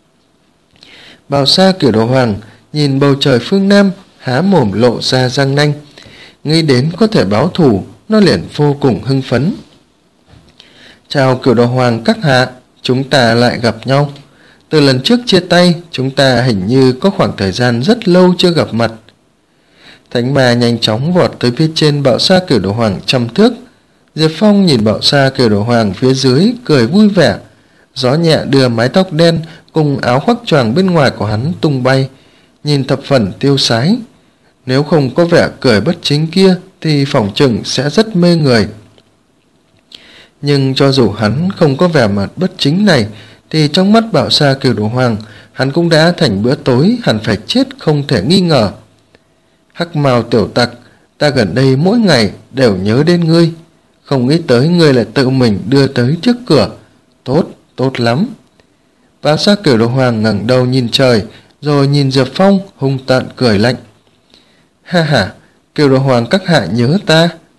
Bạo Sa Cửu Đồ Hoàng nhìn bầu trời phương nam, há mồm lộ ra răng nanh. Nghĩ đến có thể báo thù, nó liền vô cùng hưng phấn. Chào Cửu Đồ Hoàng các hạ, chúng ta lại gặp nhau. Từ lần trước chia tay, chúng ta hình như có khoảng thời gian rất lâu chưa gặp mặt. Thánh Ma nhanh chóng vọt tới phía trên Bạo Sa Cửu Đồ Hoàng trăm thước. Diệp Phong nhìn Bạo Sa Cửu Đồ Hoàng phía dưới, cười vui vẻ. Gió nhẹ đưa mái tóc đen cùng áo khoác choàng bên ngoài của hắn tung bay, nhìn thập phần tiêu sái. Nếu không có vẻ cười bất chính kia thì phỏng chừng sẽ rất mê người. Nhưng cho dù hắn không có vẻ mặt bất chính này, thì trong mắt Bạo Sa Cửu Đồ Hoàng, hắn cũng đã thành bữa tối hẳn phải chết không thể nghi ngờ. Hắc Mao tiểu tặc, ta gần đây mỗi ngày đều nhớ đến ngươi, không nghĩ tới ngươi lại tự mình đưa tới trước cửa. Tốt, tốt lắm. Bạo Sa Cửu Đồ Hoàng ngẩng đầu nhìn trời, rồi nhìn Diệp Phong hung tợn cười lạnh. Ha ha, Cửu Đồ Hoàng các hạ nhớ ta,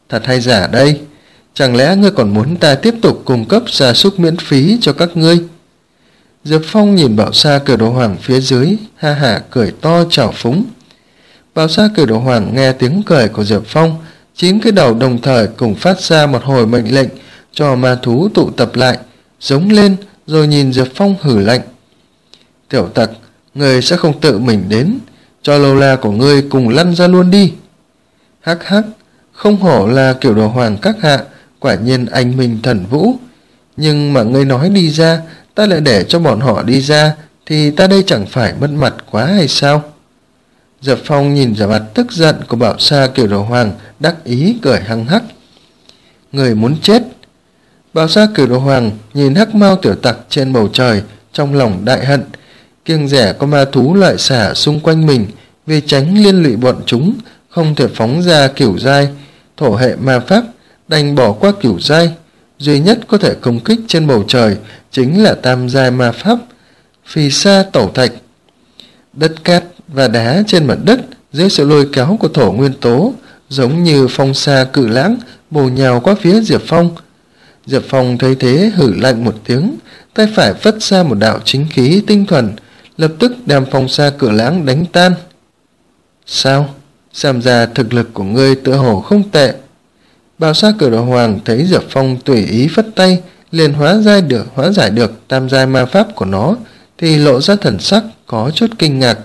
Thật hay giả đây? Chẳng lẽ ngươi còn muốn ta tiếp tục cung cấp gia súc miễn phí cho các ngươi? Diệp Phong nhìn Bảo Sa Cửu Đầu Hoàng phía dưới, ha hả cười to trào phúng. Bảo Sa Cửu Đầu Hoàng nghe tiếng cười của Diệp Phong, chín cái đầu đồng thời cùng phát ra một hồi mệnh lệnh cho ma thú tụ tập lại, giống lên rồi nhìn Diệp Phong hử lạnh. Tiểu tặc, ngươi sẽ không tự mình đến, cho lâu la của ngươi cùng lăn ra luôn đi. Hắc hắc, không hổ là Cửu Đầu Hoàng các hạ, quả nhiên anh minh thần vũ. Nhưng mà ngươi nói đi ra, ta lại để cho bọn họ đi ra, thì ta đây chẳng phải mất mặt quá hay sao? Diệp Phong nhìn vẻ mặt tức giận của Bảo Sa Cửu Đầu Hoàng, đắc ý cười hăng hắc. Người muốn chết. Bảo Sa Cửu Đầu Hoàng nhìn hắc mao tiểu tặc trên bầu trời, trong lòng đại hận, kiêng dè có ma thú lợi xả xung quanh mình, vì tránh liên lụy bọn chúng, không thể phóng ra cửu giai thổ hệ ma pháp, đành bỏ qua cửu giai, duy nhất có thể công kích trên bầu trời chính là tam giai ma pháp Phì Sa Tẩu Thạch. Đất cát và đá trên mặt đất dưới sự lôi kéo của thổ nguyên tố giống như phong sa cự lãng bổ nhào qua phía Diệp Phong. Diệp Phong thấy thế hử lạnh một tiếng, tay phải phất ra một đạo chính khí tinh thuần, lập tức đem phong sa cự lãng đánh tan. Sao? Xem ra thực lực của ngươi tựa hồ không tệ. Bảo Sa Cửu Đầu Hoàng thấy Diệp Phong tùy ý phất tay liền hóa giải được hóa giải được tam giai ma pháp của nó, thì lộ ra thần sắc có chút kinh ngạc.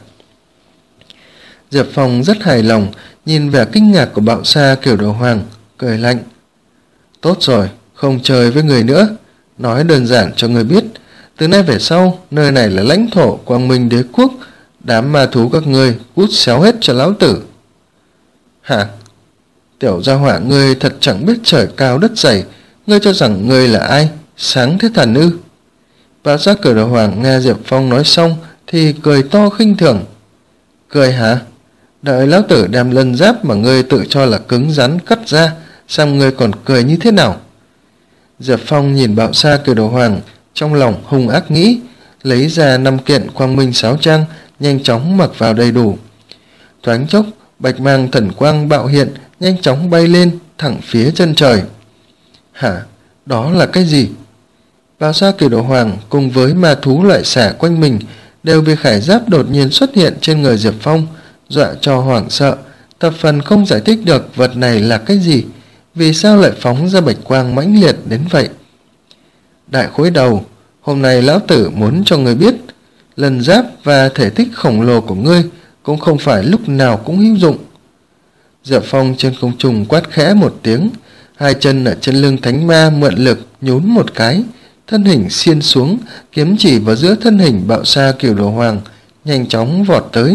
Diệp Phong rất hài lòng nhìn vẻ kinh ngạc của Bảo Sa Cửu Đầu Hoàng, cười lạnh. Tốt rồi, không chơi với người nữa. Nói đơn giản cho người biết, từ nay về sau nơi này là lãnh thổ Quang Minh Đế Quốc, đám ma thú các ngươi cút xéo hết cho lão tử. Hả? Tiểu gia hỏa ngươi thật chẳng biết trời cao đất dày, ngươi cho rằng ngươi là ai? Sáng thế thần ư? Bảo Sa Cửu Đầu Hoàng nghe Diệp Phong nói xong thì cười to khinh thường. Cười hả? Đợi lão tử đem lân giáp mà ngươi tự cho là cứng rắn cắt ra, xem ngươi còn cười như thế nào. Diệp Phong nhìn Bảo Sa Cửu Đầu Hoàng, trong lòng hung ác nghĩ, lấy ra năm kiện quang minh sáo trang, nhanh chóng mặc vào đầy đủ. Thoáng chốc, bạch mang thần quang bạo hiện, nhanh chóng bay lên thẳng phía chân trời. Hả? Đó là cái gì? Bảo Sa Cửu Đầu Hoàng cùng với ma thú loại xả quanh mình đều bị khải giáp đột nhiên xuất hiện trên người Diệp Phong, dọa cho hoảng sợ, thập phần không giải thích được vật này là cái gì, vì sao lại phóng ra bạch quang mãnh liệt đến vậy. Đại khối đầu, hôm nay lão tử muốn cho ngươi biết, lần giáp và thể tích khổng lồ của ngươi cũng không phải lúc nào cũng hữu dụng. Diệp Phong trên không trung quát khẽ một tiếng, hai chân ở trên lưng thánh ma mượn lực nhún một cái, thân hình xiên xuống, kiếm chỉ vào giữa thân hình Bảo Sa Cửu Đầu Hoàng, nhanh chóng vọt tới.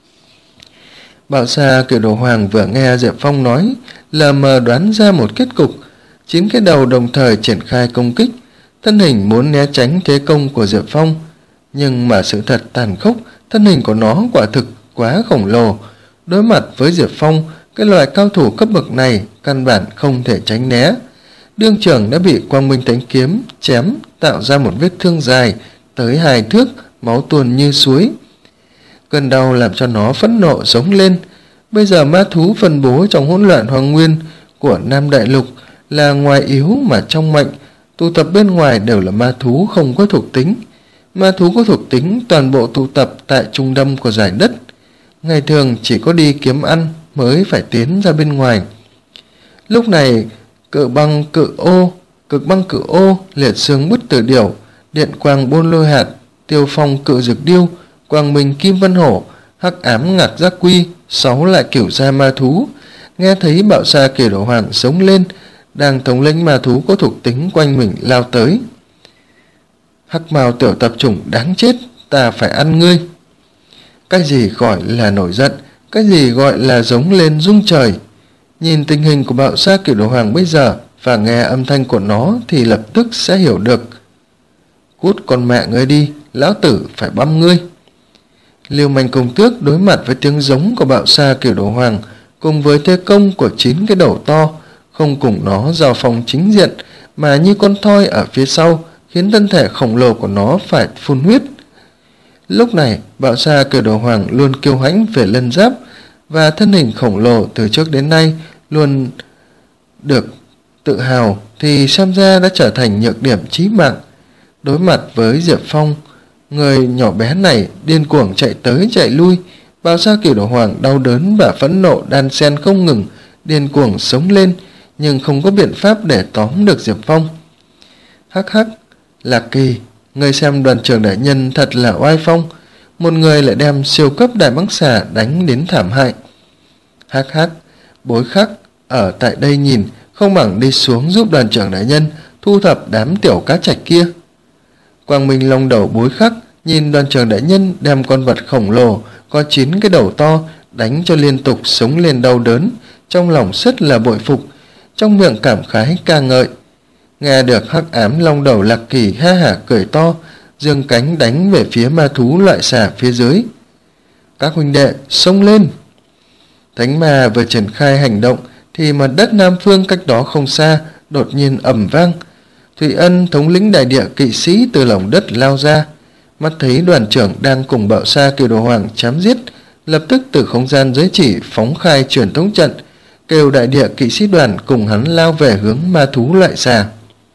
Bảo Sa Cửu Đầu Hoàng vừa nghe Diệp Phong nói, lờ mờ đoán ra một kết cục, chín cái đầu đồng thời triển khai công kích, thân hình muốn né tránh thế công của Diệp Phong, nhưng mà sự thật tàn khốc, thân hình của nó quả thực quá khổng lồ, đối mặt với Diệp Phong, cái loại cao thủ cấp bậc này căn bản không thể tránh né. Đương trường đã bị Quang Minh Thánh Kiếm chém, tạo ra một vết thương dài tới hai thước, máu tuôn như suối. Cơn đau làm cho nó phẫn nộ giống lên. Bây giờ ma thú phân bố trong hỗn loạn hoang nguyên của Nam Đại Lục là ngoài yếu mà trong mạnh, tụ tập bên ngoài đều là ma thú không có thuộc tính. Ma thú có thuộc tính toàn bộ tụ tập tại trung tâm của giải đất, ngày thường chỉ có đi kiếm ăn mới phải tiến ra bên ngoài. Lúc này cự băng cự ô cực băng cự ô, liệt xương bút tử điểu, điện quang bôn lôi hạt, tiêu phong cự dực điêu, quang minh kim vân hổ, hắc ám ngạc giác quy, sáu lại kiểu gia ma thú, nghe thấy Bảo Sa Cửu Đầu Hoàng sống lên, đang thống lĩnh ma thú có thuộc tính quanh mình lao tới. Hắc mao tiểu tập chủng đáng chết, ta phải ăn ngươi. Cái gì gọi là nổi giận, cái gì gọi là giống lên rung trời. Nhìn tình hình của Bảo Sa Cửu Đầu Hoàng bây giờ và nghe âm thanh của nó thì lập tức sẽ hiểu được. Cút con mẹ ngươi đi, lão tử phải băm ngươi. Lưu Manh Công Tước đối mặt với tiếng giống của Bảo Sa Cửu Đầu Hoàng cùng với thế công của chín cái đầu to, không cùng nó giao phong chính diện mà như con thoi ở phía sau, khiến thân thể khổng lồ của nó phải phun huyết. Lúc này Bảo Sa Cửu Đầu Hoàng luôn kiêu hãnh về lân giáp, và thân hình khổng lồ từ trước đến nay luôn được tự hào thì xem ra đã trở thành nhược điểm chí mạng. Đối mặt với Diệp Phong, người nhỏ bé này điên cuồng chạy tới chạy lui, Bảo Sa Cửu Đầu Hoàng đau đớn và phẫn nộ đan xen không ngừng, điên cuồng sống lên nhưng không có biện pháp để tóm được Diệp Phong. Hắc hắc, Lạc Kỳ, người xem đoàn trưởng đại nhân thật là oai phong, một người lại đem siêu cấp đại mãng xà đánh đến thảm hại. Hắc hắc, Bối Khắc ở tại đây nhìn không bằng đi xuống giúp đoàn trưởng đại nhân thu thập đám tiểu cá trạch kia. Quang Minh Long đầu Bối Khắc nhìn đoàn trưởng đại nhân đem con vật khổng lồ có chín cái đầu to đánh cho liên tục sống lên đau đớn, trong lòng rất là bội phục, trong miệng cảm khái ca ngợi. Nghe được Hắc Ám Long đầu Lạc Kỳ ha hả cười to, giương cánh đánh về phía ma thú loại xà phía dưới. Các huynh đệ xông lên! Thánh ma vừa triển khai hành động thì mặt đất Nam Phương cách đó không xa đột nhiên ầm vang. Thụy Ân, thống lĩnh đại địa kỵ sĩ, từ lòng đất lao ra, mắt thấy đoàn trưởng đang cùng Bảo Sa Cửu Đầu Hoàng chém giết, lập tức từ không gian giới chỉ phóng khai truyền thống trận, kêu đại địa kỵ sĩ đoàn cùng hắn lao về hướng ma thú loại xà.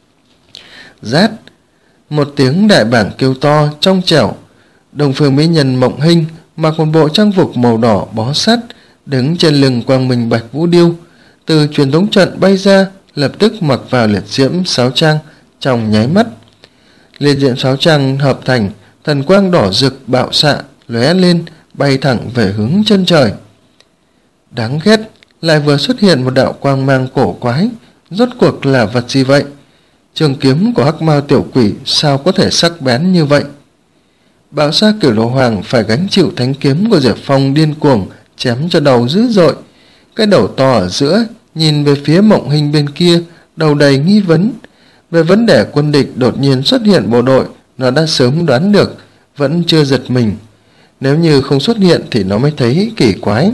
Rát! Một tiếng đại bảng kêu to trong trẻo. Đồng Phương mỹ nhân Mộng Hinh mặc một bộ trang phục màu đỏ bó sắt, đứng trên lưng Quang Minh Bạch Vũ Điêu, từ truyền thống trận bay ra, lập tức mặc vào liệt diễm sáo trang trong nháy mắt. Liệt diễm sáo trang hợp thành thần quang đỏ rực bạo xạ lóe lên, bay thẳng về hướng chân trời. Đáng ghét, lại vừa xuất hiện một đạo quang mang cổ quái, rốt cuộc là vật gì vậy? Trường kiếm của Hắc Mao tiểu quỷ sao có thể sắc bén như vậy? Bảo Sa Cửu Đầu Hoàng phải gánh chịu thánh kiếm của Diệp Phong điên cuồng chém cho đầu dữ dội. Cái đầu to ở giữa nhìn về phía Mộng Hinh bên kia, đầu đầy nghi vấn. Về vấn đề quân địch đột nhiên xuất hiện bộ đội, nó đã sớm đoán được, vẫn chưa giật mình. Nếu như không xuất hiện thì nó mới thấy kỳ quái.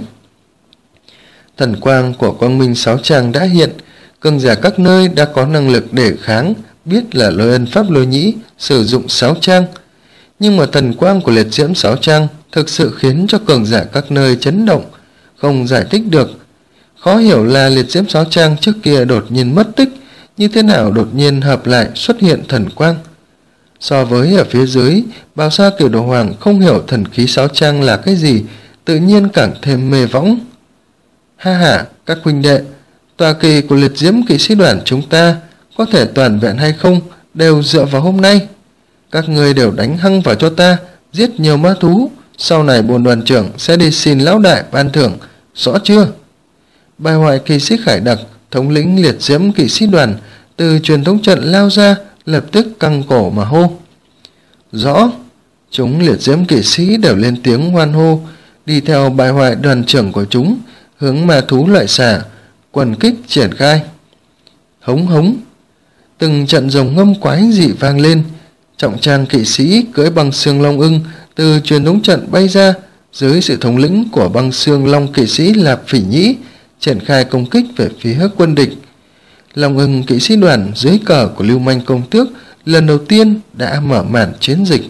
Thần quang của Quang Minh Sáo Trang đã hiện, cường giả các nơi đã có năng lực đề kháng, biết là Lôi Ân Pháp Lôi Nhĩ sử dụng Sáo Trang. Nhưng mà thần quang của liệt diễm Sáo Trang thực sự khiến cho cường giả các nơi chấn động, không giải thích được. Khó hiểu là liệt diễm Sáo Trang trước kia đột nhiên mất tích, như thế nào đột nhiên hợp lại xuất hiện thần quang. So với ở phía dưới, Bảo Sa Cửu Đầu Hoàng không hiểu thần khí Sáo Trang là cái gì, tự nhiên càng thêm mê võng. Ha ha, các huynh đệ, tòa kỳ của liệt diễm kỵ sĩ đoàn chúng ta có thể toàn vẹn hay không đều dựa vào hôm nay. Các người đều đánh hăng vào cho ta, giết nhiều ma thú, sau này bổn đoàn trưởng sẽ đi xin lão đại ban thưởng, rõ chưa? Bài hoại kỵ sĩ Khải Đặc, thống lĩnh liệt diễm kỵ sĩ đoàn, từ truyền thống trận lao ra, lập tức căng cổ mà hô. Rõ! Chúng liệt diễm kỵ sĩ đều lên tiếng hoan hô, đi theo bài hoại đoàn trưởng của chúng, hướng ma thú loại xà, quần kích triển khai. Hống hống! Từng trận rồng ngâm quái dị vang lên, trọng trang kỵ sĩ cưỡi băng xương long ưng từ truyền thống trận bay ra, dưới sự thống lĩnh của băng xương long kỵ sĩ Lạp Phỉ Nhĩ, triển khai công kích về phía quân địch. Long ưng kỵ sĩ đoàn dưới cờ của Lưu Manh Công Tước lần đầu tiên đã mở màn chiến dịch.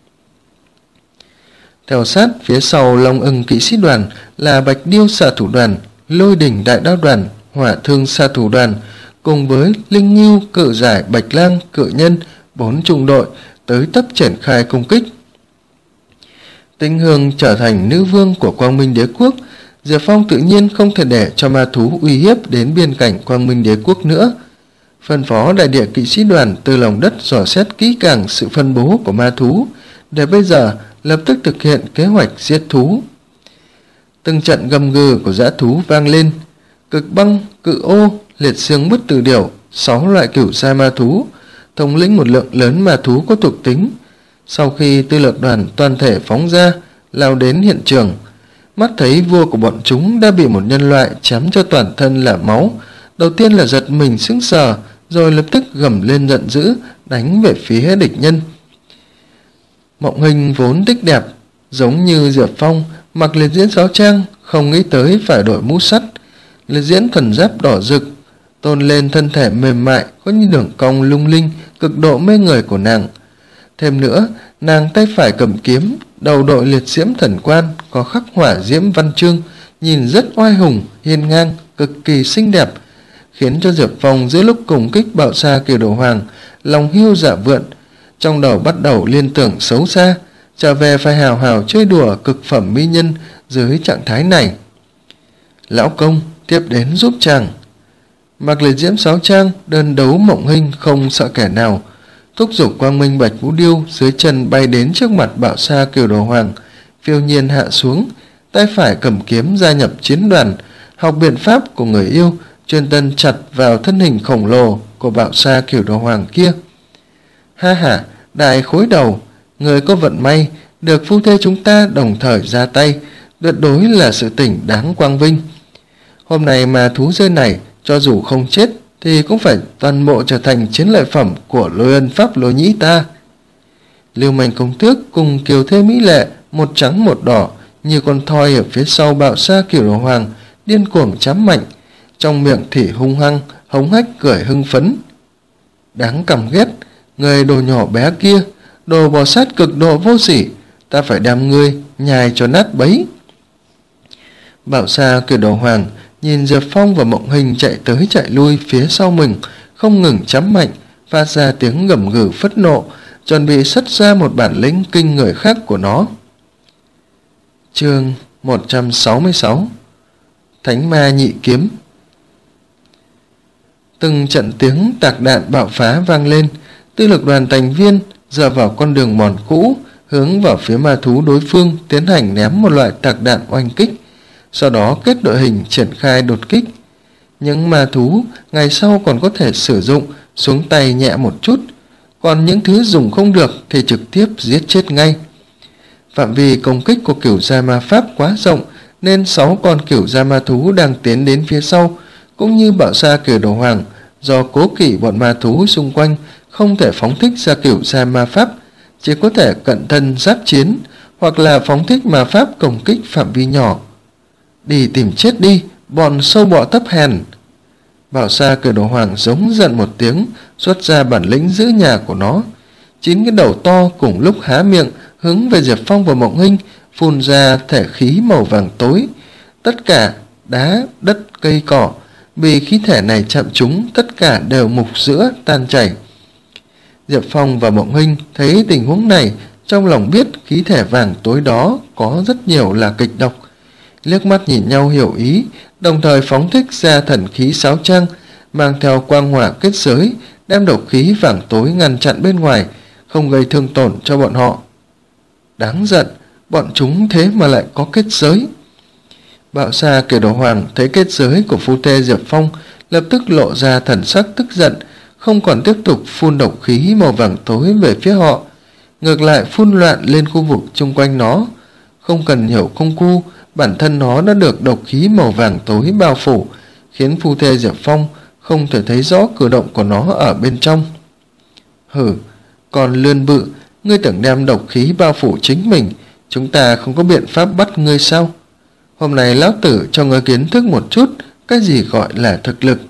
Theo sát phía sau Long ưng kỵ sĩ đoàn là Bạch Điêu xạ thủ đoàn, Lôi Đỉnh đại đao đoàn, Hỏa Thương xạ thủ đoàn, cùng với Linh Ngưu, Cự Giải, Bạch Lang, Cự Nhân, bốn trung đội tới tấp triển khai công kích. Tinh Hương trở thành nữ vương của Quang Minh Đế Quốc, Diệp Phong tự nhiên không thể để cho ma thú uy hiếp đến biên cảnh Quang Minh Đế Quốc nữa. Phân phó đại địa kỵ sĩ đoàn từ lòng đất dò xét kỹ càng sự phân bố của ma thú, để bây giờ lập tức thực hiện kế hoạch giết thú. Từng trận gầm gừ của dã thú vang lên, cực băng, cự ô, liệt xương bứt từ điểu, sáu loại cửu giai ma thú, thống lĩnh một lượng lớn ma thú có thuộc tính. Sau khi tư lược đoàn toàn thể phóng ra, lao đến hiện trường, mắt thấy vua của bọn chúng đã bị một nhân loại chém cho toàn thân là máu, đầu tiên là giật mình sững sờ, rồi lập tức gầm lên giận dữ, đánh về phía địch nhân. Mộng Hinh vốn tích đẹp, giống như Diệp Phong, mặc liệt diễm sáo trang, không nghĩ tới phải đội mũ sắt. Liệt diễm thuần giáp đỏ rực, tôn lên thân thể mềm mại, có như đường cong lung linh, cực độ mê người của nàng. Thêm nữa, nàng tay phải cầm kiếm, đầu đội liệt diễm thần quan, có khắc hỏa diễm văn chương, nhìn rất oai hùng, hiên ngang, cực kỳ xinh đẹp, khiến cho Diệp Phong giữa lúc cùng kích Bạo Sa Kiều Đồ Hoàng lòng hiu dạ vượn, trong đầu bắt đầu liên tưởng xấu xa, trở về phải hào hào chơi đùa cực phẩm mỹ nhân dưới trạng thái này. Lão công, tiếp đến giúp chàng. Mặc Liệt Diễm Sáo Trang đơn đấu Mộng Hinh không sợ kẻ nào, thúc giục Quang Minh Bạch Vũ Điêu dưới chân bay đến trước mặt Bạo Sa Kiều Đồ Hoàng, phiêu nhiên hạ xuống, tay phải cầm kiếm gia nhập chiến đoàn, học biện pháp của người yêu, chuyên tân chặt vào thân hình khổng lồ của Bạo Sa Kiều Đồ Hoàng kia. Ha ha, đại khối đầu, người có vận may được phu thê chúng ta đồng thời ra tay, tuyệt đối là sự tỉnh đáng quang vinh. Hôm nay mà thú rơi này cho dù không chết thì cũng phải toàn bộ trở thành chiến lợi phẩm của Lôi Ân Pháp Lôi Nhĩ ta. Lưu Manh công tước cùng kiều thê mỹ lệ, một trắng một đỏ, như con thoi ở phía sau Bạo Sa Kiều Đồ Hoàng, điên cuồng chám mạnh, trong miệng thì hung hăng, hống hách cười hưng phấn. Đáng căm ghét, người đồ nhỏ bé kia, đồ bò sát cực độ vô sỉ, ta phải đem ngươi nhai cho nát bấy. Bạo Sa Kiều Đồ Hoàng nhìn Diệp Phong và Mộng Hình chạy tới chạy lui phía sau mình, không ngừng chám mạnh, phát ra tiếng gầm gừ phẫn nộ, chuẩn bị xuất ra một bản lĩnh kinh người khác của nó. Chương một trăm sáu mươi sáu Thánh Ma Nhị Kiếm. Từng trận tiếng tạc đạn bạo phá vang lên, tư lực đoàn thành viên dựa vào con đường mòn cũ hướng vào phía ma thú đối phương tiến hành ném một loại tạc đạn oanh kích, sau đó kết đội hình triển khai đột kích. Những ma thú ngày sau còn có thể sử dụng xuống tay nhẹ một chút, còn những thứ dùng không được thì trực tiếp giết chết ngay. Phạm vi công kích của cửu gia ma pháp quá rộng, nên sáu con cửu gia ma thú đang tiến đến phía sau, cũng như Bạo Sa Kiều Đồ Hoàng, do cố kỵ bọn ma thú xung quanh không thể phóng thích ra cửu gia ma pháp, chỉ có thể cận thân giáp chiến hoặc là phóng thích ma pháp công kích phạm vi nhỏ. Đi tìm chết đi, bọn sâu bọ thấp hèn. Bạo Sa Kiều Đồ Hoàng giống giận một tiếng, xuất ra bản lĩnh giữ nhà của nó. Chín cái đầu to cùng lúc há miệng hướng về Diệp Phong và Mộng Hinh, phun ra thể khí màu vàng tối. Tất cả đá, đất, cây cỏ bị khí thể này chạm trúng, tất cả đều mục rữa tan chảy. Diệp Phong và Mộng Hinh thấy tình huống này, trong lòng biết khí thể vàng tối đó có rất nhiều là kịch độc, liếc mắt nhìn nhau hiểu ý, đồng thời phóng thích ra thần khí sáo trang, mang theo quang hỏa kết giới, đem độc khí vàng tối ngăn chặn bên ngoài, không gây thương tổn cho bọn họ. Đáng giận, bọn chúng thế mà lại có kết giới. Bạo Sa Kiều Đồ Hoàng thấy kết giới của phu thê Diệp Phong, lập tức lộ ra thần sắc tức giận, không còn tiếp tục phun độc khí màu vàng tối về phía họ, ngược lại phun loạn lên khu vực chung quanh nó. Không cần hiểu công phu, bản thân nó đã được độc khí màu vàng tối bao phủ, khiến phu thê Diệp Phong không thể thấy rõ cử động của nó ở bên trong. Hử, còn lươn bự, ngươi tưởng đem độc khí bao phủ chính mình, chúng ta không có biện pháp bắt ngươi sao? Hôm nay lão tử cho ngươi kiến thức một chút cái gì gọi là thực lực.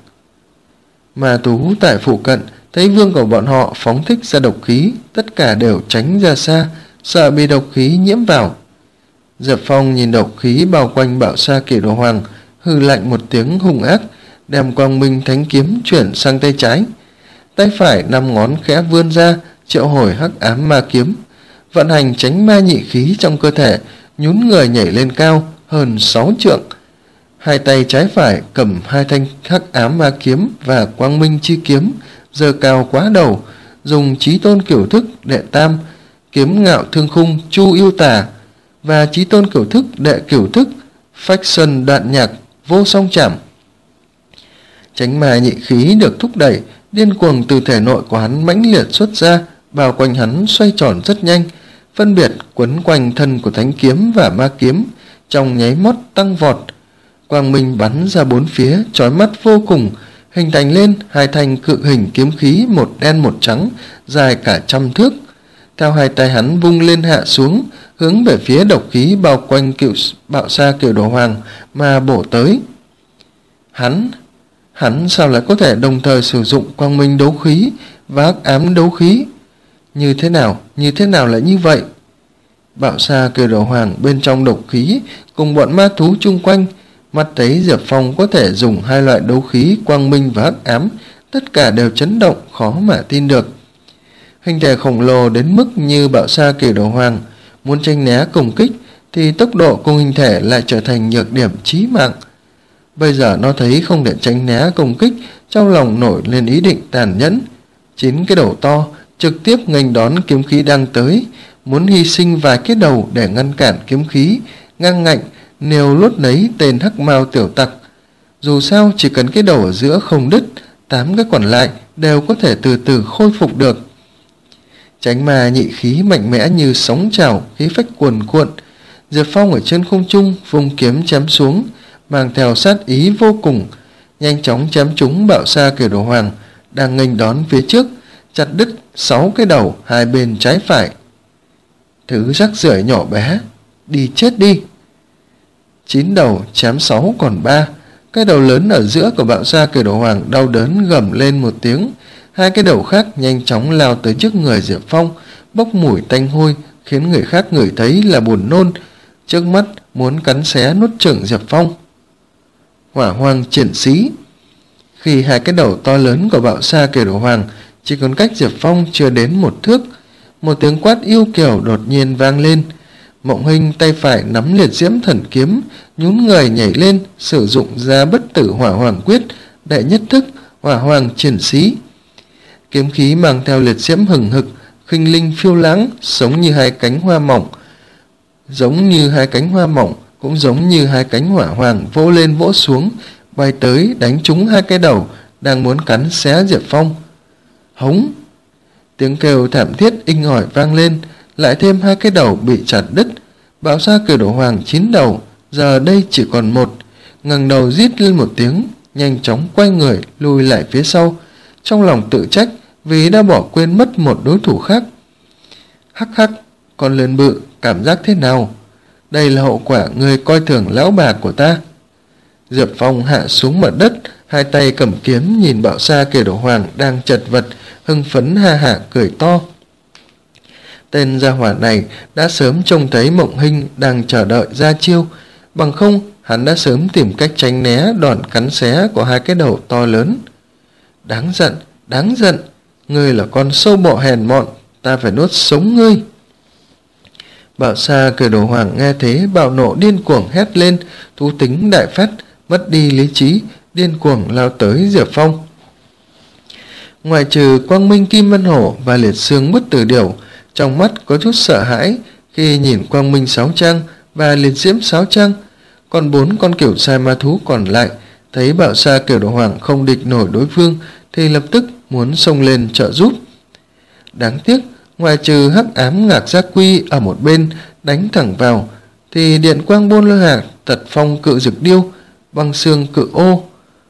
Ma thú tại phụ cận thấy vương của bọn họ phóng thích ra độc khí, tất cả đều tránh ra xa, sợ bị độc khí nhiễm vào. Diệp Phong nhìn độc khí bao quanh Bạo Sa Kiều Đồ Hoàng, hừ lạnh một tiếng hung ác, đem Quang Minh Thánh Kiếm chuyển sang tay trái. Tay phải năm ngón khẽ vươn ra, triệu hồi Hắc Ám Ma Kiếm, vận hành tránh ma nhị khí trong cơ thể, nhún người nhảy lên cao hơn sáu trượng. Hai tay trái phải cầm hai thanh Hắc Ám Ma Kiếm và Quang Minh Chi Kiếm, giơ cao quá đầu, dùng Chí Tôn Cửu Thức đệ tam, Kiếm Ngạo Thương Khung Chu Yêu Tà và Chí Tôn Cửu Thức đệ cửu thức, Phách Xuân Đoạn Nhạc Vô Song Chảm. Chánh ma nhị khí được thúc đẩy, điên cuồng từ thể nội của hắn mãnh liệt xuất ra, bao quanh hắn xoay tròn rất nhanh, phân biệt quấn quanh thân của Thánh Kiếm và Ma Kiếm, trong nháy mắt tăng vọt. Quang minh bắn ra bốn phía, chói mắt vô cùng, hình thành lên hai thanh cự hình kiếm khí, một đen một trắng, dài cả trăm thước. Theo hai tay hắn vung lên hạ xuống, hướng về phía độc khí bao quanh cựu Bạo Sa Kiều Đồ Hoàng mà bổ tới. Hắn, hắn sao lại có thể đồng thời sử dụng quang minh đấu khí và hắc ám đấu khí? Như thế nào, như thế nào lại như vậy? Bạo Sa Kiều Đồ Hoàng bên trong độc khí cùng bọn ma thú chung quanh mắt thấy Diệp Phong có thể dùng hai loại đấu khí quang minh và hắc ám, tất cả đều chấn động, khó mà tin được. Hình thể khổng lồ đến mức như bạo sa Cửu Đầu Hoàng, muốn tranh né công kích thì tốc độ cùng hình thể lại trở thành nhược điểm chí mạng. Bây giờ nó thấy không thể tránh né công kích, trong lòng nổi lên ý định tàn nhẫn. Chín cái đầu to trực tiếp nghênh đón kiếm khí đang tới, muốn hy sinh vài cái đầu để ngăn cản kiếm khí, ngang ngạnh nêu lốt nấy tên hắc mao tiểu tặc. Dù sao chỉ cần cái đầu ở giữa không đứt, tám cái còn lại đều có thể từ từ khôi phục được. Chánh ma nhị khí mạnh mẽ như sóng trào, khí phách cuồn cuộn. Diệp Phong ở trên không trung vung kiếm chém xuống, mang theo sát ý vô cùng, nhanh chóng chém trúng bạo sa Cửu Đầu Hoàng đang nghênh đón phía trước, chặt đứt sáu cái đầu hai bên trái phải. Thứ rác rưởi nhỏ bé, đi chết đi. Chín đầu chém sáu còn ba. Cái đầu lớn ở giữa của bạo sa Cửu Đầu Hoàng đau đớn gầm lên một tiếng. Hai cái đầu khác nhanh chóng lao tới trước người Diệp Phong, bốc mùi tanh hôi khiến người khác ngửi thấy là buồn nôn, trước mắt muốn cắn xé nuốt chửng Diệp Phong. Hỏa hoang triển sĩ. Khi hai cái đầu to lớn của bạo sa Cửu Đầu Hoàng chỉ còn cách Diệp Phong chưa đến một thước, một tiếng quát yêu kiều đột nhiên vang lên. Mộng Hinh tay phải nắm liệt diễm thần kiếm, nhún người nhảy lên, sử dụng ra bất tử hỏa hoàng quyết, đệ nhất thức hỏa hoàng triển sĩ. Kiếm khí mang theo liệt diễm hừng hực, khinh linh phiêu lãng, giống như hai cánh hoa mỏng, giống như hai cánh hoa mỏng, cũng giống như hai cánh hỏa hoàng vỗ lên vỗ xuống, bay tới đánh trúng hai cái đầu đang muốn cắn xé Diệp Phong. Hống! Tiếng kêu thảm thiết inh ỏi vang lên, lại thêm hai cái đầu bị chặt đứt. Bạo sa Cửu Đầu Hoàng chín đầu, giờ đây chỉ còn một, ngẩng đầu rít lên một tiếng, nhanh chóng quay người lùi lại phía sau, trong lòng tự trách vì đã bỏ quên mất một đối thủ khác. Hắc hắc, con lươn bự, cảm giác thế nào? Đây là hậu quả người coi thường lão bà của ta. Diệp Phong hạ xuống mặt đất, hai tay cầm kiếm nhìn bạo sa Cửu Đầu Hoàng đang chật vật, hưng phấn ha hả cười to. Tên gia hỏa này đã sớm trông thấy Mộng Hinh đang chờ đợi ra chiêu, bằng không hắn đã sớm tìm cách tránh né đòn cắn xé của hai cái đầu to lớn. Đáng giận, đáng giận, ngươi là con sâu bọ hèn mọn, ta phải nuốt sống ngươi. Bạo sa Cửu Đầu Hoàng nghe thế bạo nộ điên cuồng hét lên, thú tính đại phát, mất đi lý trí, điên cuồng lao tới Diệp Phong. Ngoài trừ Quang Minh Kim Vân Hổ và Liệt Xương Bất Tử Điểu, trong mắt có chút sợ hãi khi nhìn Quang Minh Sáo Trang và Liệt Diễm Sáo Trang, còn bốn con Cửu Sai Ma Thú còn lại thấy bạo sa Cửu Đầu Hoàng không địch nổi đối phương thì lập tức muốn xông lên trợ giúp. Đáng tiếc, ngoài trừ hắc ám Ngạc Giác Quy ở một bên đánh thẳng vào, thì điện quang Bôn Lôi Hạc, Tật Phong Cự Dực Điêu, Băng Xương Cự Ô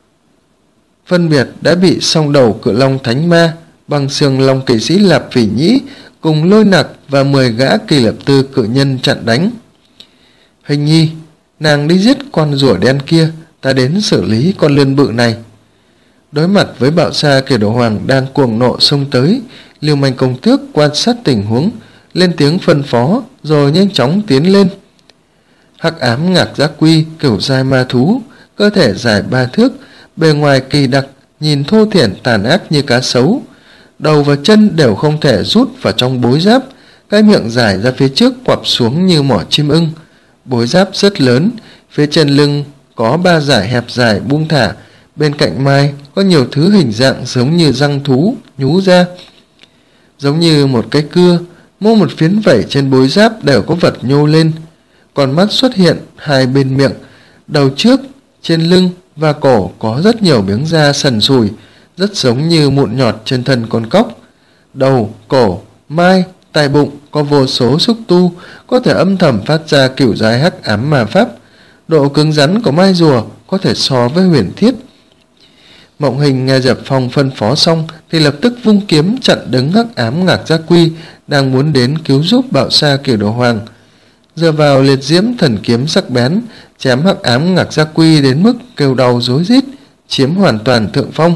phân biệt đã bị song đầu Cự Long Thánh Ma, Băng Xương Long Kỵ Sĩ Lạp Phỉ Nhĩ cùng Lôi Nặc và mười gã Kỳ Lập Tư cự nhân chặn đánh. Hình nhi, nàng đi giết con rùa đen kia, ta đến xử lý con lươn bự này. Đối mặt với bạo sa Cửu Đầu Hoàng đang cuồng nộ xông tới, Lưu Manh Công Tước quan sát tình huống, lên tiếng phân phó rồi nhanh chóng tiến lên. Hắc ám Ngạc Giác Quy, Cửu Giai Ma Thú, cơ thể dài ba thước, bề ngoài kỳ đặc, nhìn thô thiển tàn ác như cá sấu, đầu và chân đều không thể rút vào trong bối giáp, cái miệng dài ra phía trước quặp xuống như mỏ chim ưng. Bối giáp rất lớn, phía trên lưng có ba dải hẹp dài buông thả, bên cạnh mai có nhiều thứ hình dạng giống như răng thú nhú ra, giống như một cái cưa. Mỗi một phiến vảy trên bối giáp đều có vật nhô lên, còn mắt xuất hiện hai bên miệng, đầu trước, trên lưng và cổ có rất nhiều miếng da sần sùi, rất giống như mụn nhọt trên thân con cóc. Đầu, cổ, mai, tai bụng có vô số xúc tu, có thể âm thầm phát ra cửu giai hắc ám ma pháp. Độ cứng rắn của mai rùa có thể so với huyền thiết. Mộng Hình nghe Diệp Phong phân phó xong thì lập tức vung kiếm chặn đứng hắc ám Ngạc Giác Quy đang muốn đến cứu giúp bạo sa Cửu Đầu Hoàng. Dựa vào liệt diễm thần kiếm sắc bén, chém hắc ám Ngạc Giác Quy đến mức kêu đau rối rít, chiếm hoàn toàn thượng phong.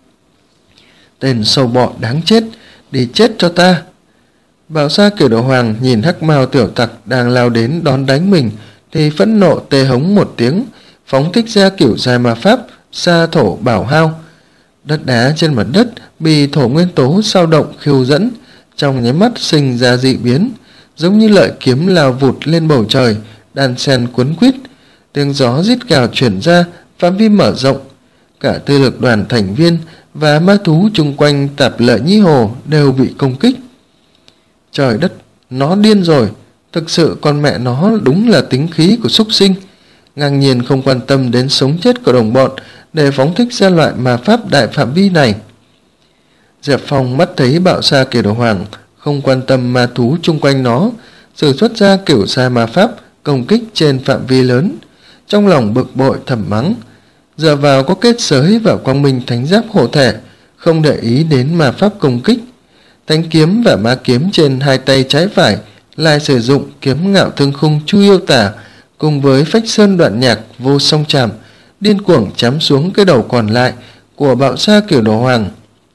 Tên sâu bọ đáng chết, đi chết cho ta. Bạo sa Cửu Đầu Hoàng nhìn hắc mao tiểu tặc đang lao đến đón đánh mình thì phẫn nộ tê hống một tiếng, phóng thích ra kiểu dài ma pháp sa thổ bảo hao. Đất đá trên mặt đất bị thổ nguyên tố sao động khiêu dẫn, trong nháy mắt sinh ra dị biến, giống như lợi kiếm lao vụt lên bầu trời, đan sen cuốn quýt. Tiếng gió rít gào chuyển ra, phạm vi mở rộng. Cả tư lực đoàn thành viên và ma thú chung quanh Tạp Lợi Nhi Hồ đều bị công kích. Trời đất, nó điên rồi, thực sự con mẹ nó đúng là tính khí của súc sinh, ngang nhiên không quan tâm đến sống chết của đồng bọn để phóng thích ra loại ma pháp đại phạm vi này. Diệp Phong mắt thấy Bạo Sa Kiều Đồ Hoàng không quan tâm ma thú chung quanh nó, sử xuất ra kiểu sai ma pháp công kích trên phạm vi lớn, trong lòng bực bội thầm mắng. Dựa vào có kết giới và quang minh thánh giáp hộ thể, không để ý đến ma pháp công kích. Thánh kiếm và ma kiếm trên hai tay trái phải lại sử dụng kiếm ngạo thương khung chu yêu tả cùng với phách sơn đoạn nhạc vô song trảm, điên cuồng chém xuống cái đầu còn lại của Bạo Sa Kiều Đồ Hoàng.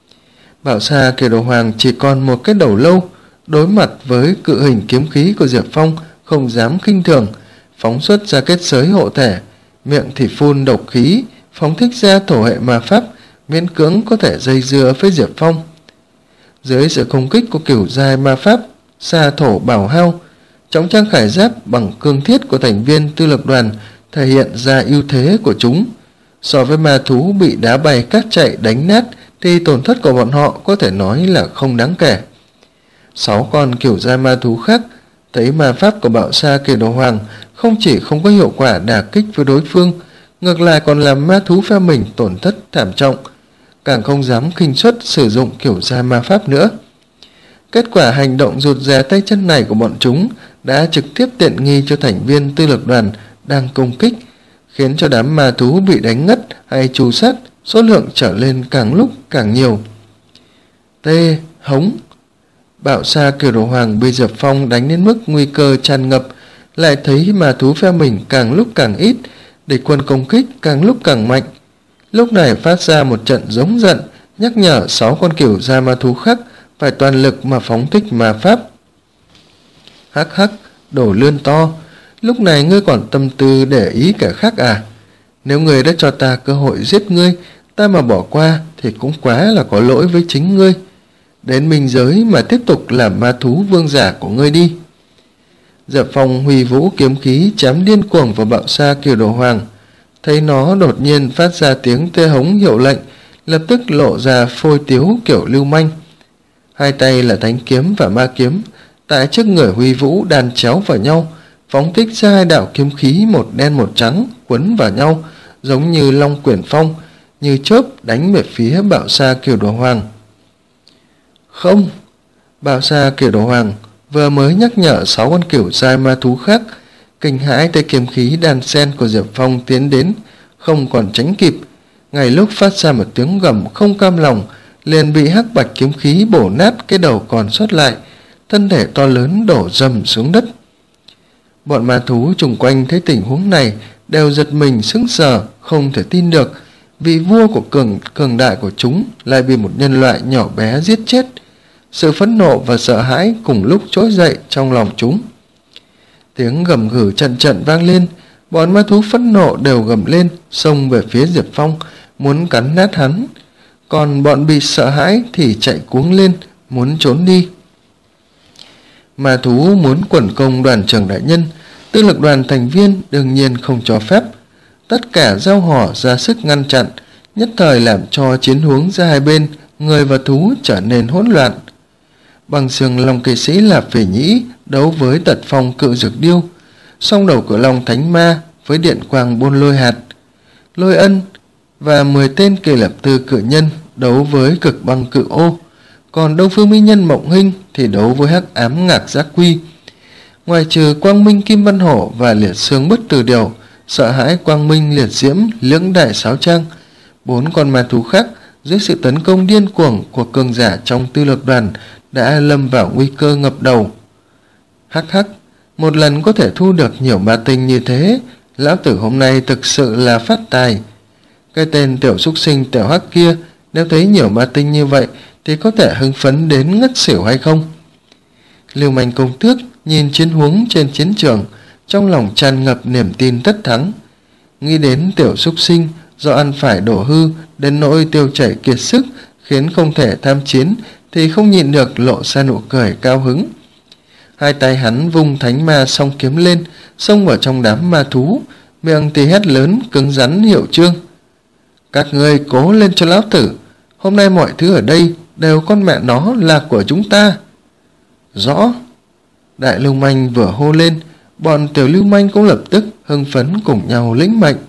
Bạo Sa Kiều Đồ Hoàng chỉ còn một cái đầu lâu, đối mặt với cự hình kiếm khí của Diệp Phong không dám khinh thường, phóng xuất ra kết giới hộ thể, miệng thì phun độc khí, phóng thích ra thổ hệ ma pháp, miễn cưỡng có thể dây dưa với Diệp Phong. Dưới sự công kích của kiểu dài ma pháp sa thổ bảo hao, trọng trang khải giáp bằng cương thiết của thành viên tư lực đoàn thể hiện ra ưu thế của chúng. So với ma thú bị đá bay cát chạy đánh nát thì tổn thất của bọn họ có thể nói là không đáng kể. Sáu con kiểu dài ma thú khác thấy ma pháp của Bạo Sa Kiều Đồ Hoàng không chỉ không có hiệu quả đả kích với đối phương, ngược lại còn làm ma thú phe mình tổn thất thảm trọng, càng không dám khinh suất sử dụng kiểu dài ma pháp nữa. Kết quả hành động rụt rè tay chân này của bọn chúng đã trực tiếp tiện nghi cho thành viên tư lực đoàn đang công kích, khiến cho đám ma thú bị đánh ngất hay trù sát số lượng trở lên càng lúc càng nhiều. Tê, hống. Bạo Sa Kiều Đồ Hoàng bị Diệp Phong đánh đến mức nguy cơ tràn ngập, lại thấy ma thú phe mình càng lúc càng ít, địch quân công kích càng lúc càng mạnh. Lúc này phát ra một trận giống giận, nhắc nhở sáu con kiểu gia ma thú khác phải toàn lực mà phóng thích ma pháp. Hắc hắc, đổ lươn to, lúc này ngươi còn tâm tư để ý kẻ khác à? Nếu ngươi đã cho ta cơ hội giết ngươi, ta mà bỏ qua thì cũng quá là có lỗi với chính ngươi. Đến minh giới mà tiếp tục làm ma thú vương giả của ngươi đi. Diệp Phong huy vũ kiếm khí chém điên cuồng vào Bạo Sa Kiều Đồ Hoàng. Thấy nó đột nhiên phát ra tiếng tê hống hiệu lệnh, lập tức lộ ra phôi tiếu kiểu lưu manh. Hai tay là thánh kiếm và ma kiếm, tại trước người huy vũ đan chéo vào nhau, phóng thích ra hai đạo kiếm khí một đen một trắng quấn vào nhau, giống như long quyển phong, như chớp đánh về phía Bạo Sa Kiều Đồ Hoàng. Không! Bạo Sa Kiều Đồ Hoàng vừa mới nhắc nhở sáu con kiểu giai ma thú khác, kinh hãi tay kiếm khí đan sen của Diệp Phong tiến đến, không còn tránh kịp. Ngay lúc phát ra một tiếng gầm không cam lòng, liền bị hắc bạch kiếm khí bổ nát cái đầu còn sót lại, thân thể to lớn đổ rầm xuống đất. Bọn ma thú chung quanh thấy tình huống này đều giật mình sững sờ, không thể tin được, vị vua của cường cường đại của chúng lại bị một nhân loại nhỏ bé giết chết. Sự phẫn nộ và sợ hãi cùng lúc trỗi dậy trong lòng chúng. Tiếng gầm gừ trận trận vang lên, bọn ma thú phẫn nộ đều gầm lên, xông về phía Diệp Phong, muốn cắn nát hắn. Còn bọn bị sợ hãi thì chạy cuống lên, muốn trốn đi. Ma thú muốn quần công đoàn trưởng đại nhân, tư lực đoàn thành viên đương nhiên không cho phép. Tất cả giao hò ra sức ngăn chặn, nhất thời làm cho chiến hướng giữa hai bên, người và thú trở nên hỗn loạn. Bằng xương long kỵ sĩ Lạp Phỉ Nhĩ đấu với Tật Phong cự dược điêu, song đầu cự long thánh ma với điện quang buôn lôi hạt, lôi ân và mười tên kỳ lập tư cự nhân đấu với cực băng cự ô, còn Đông Phương Mỹ Nhân Mộng Hinh thì đấu với hắc ám ngạc giác quy. Ngoài trừ Quang Minh Kim Văn Hổ và Liệt Xương Bất Tử Điều, sợ hãi Quang Minh Liệt Diễm Lưỡng Đại Sáo Trang, bốn con ma thú khác dưới sự tấn công điên cuồng của cường giả trong tư lực đoàn đã lâm vào nguy cơ ngập đầu. Hắc hắc, một lần có thể thu được nhiều ma tinh như thế, lão tử hôm nay thực sự là phát tài. Cái tên tiểu súc sinh tiểu hắc kia nếu thấy nhiều ma tinh như vậy thì có thể hưng phấn đến ngất xỉu hay không? Lưu Manh công tước nhìn chiến huống trên chiến trường, trong lòng tràn ngập niềm tin tất thắng. Nghĩ đến tiểu súc sinh do ăn phải đổ hư đến nỗi tiêu chảy kiệt sức khiến không thể tham chiến, thì không nhịn được lộ ra nụ cười cao hứng. Hai tay hắn vung thánh ma song kiếm lên, xông vào trong đám ma thú, miệng thì hét lớn cứng rắn hiệu chương: các ngươi cố lên cho lão tử, hôm nay mọi thứ ở đây đều con mẹ nó là của chúng ta. Rõ. Đại lưu manh vừa hô lên, bọn tiểu lưu manh cũng lập tức hưng phấn cùng nhau lĩnh mệnh.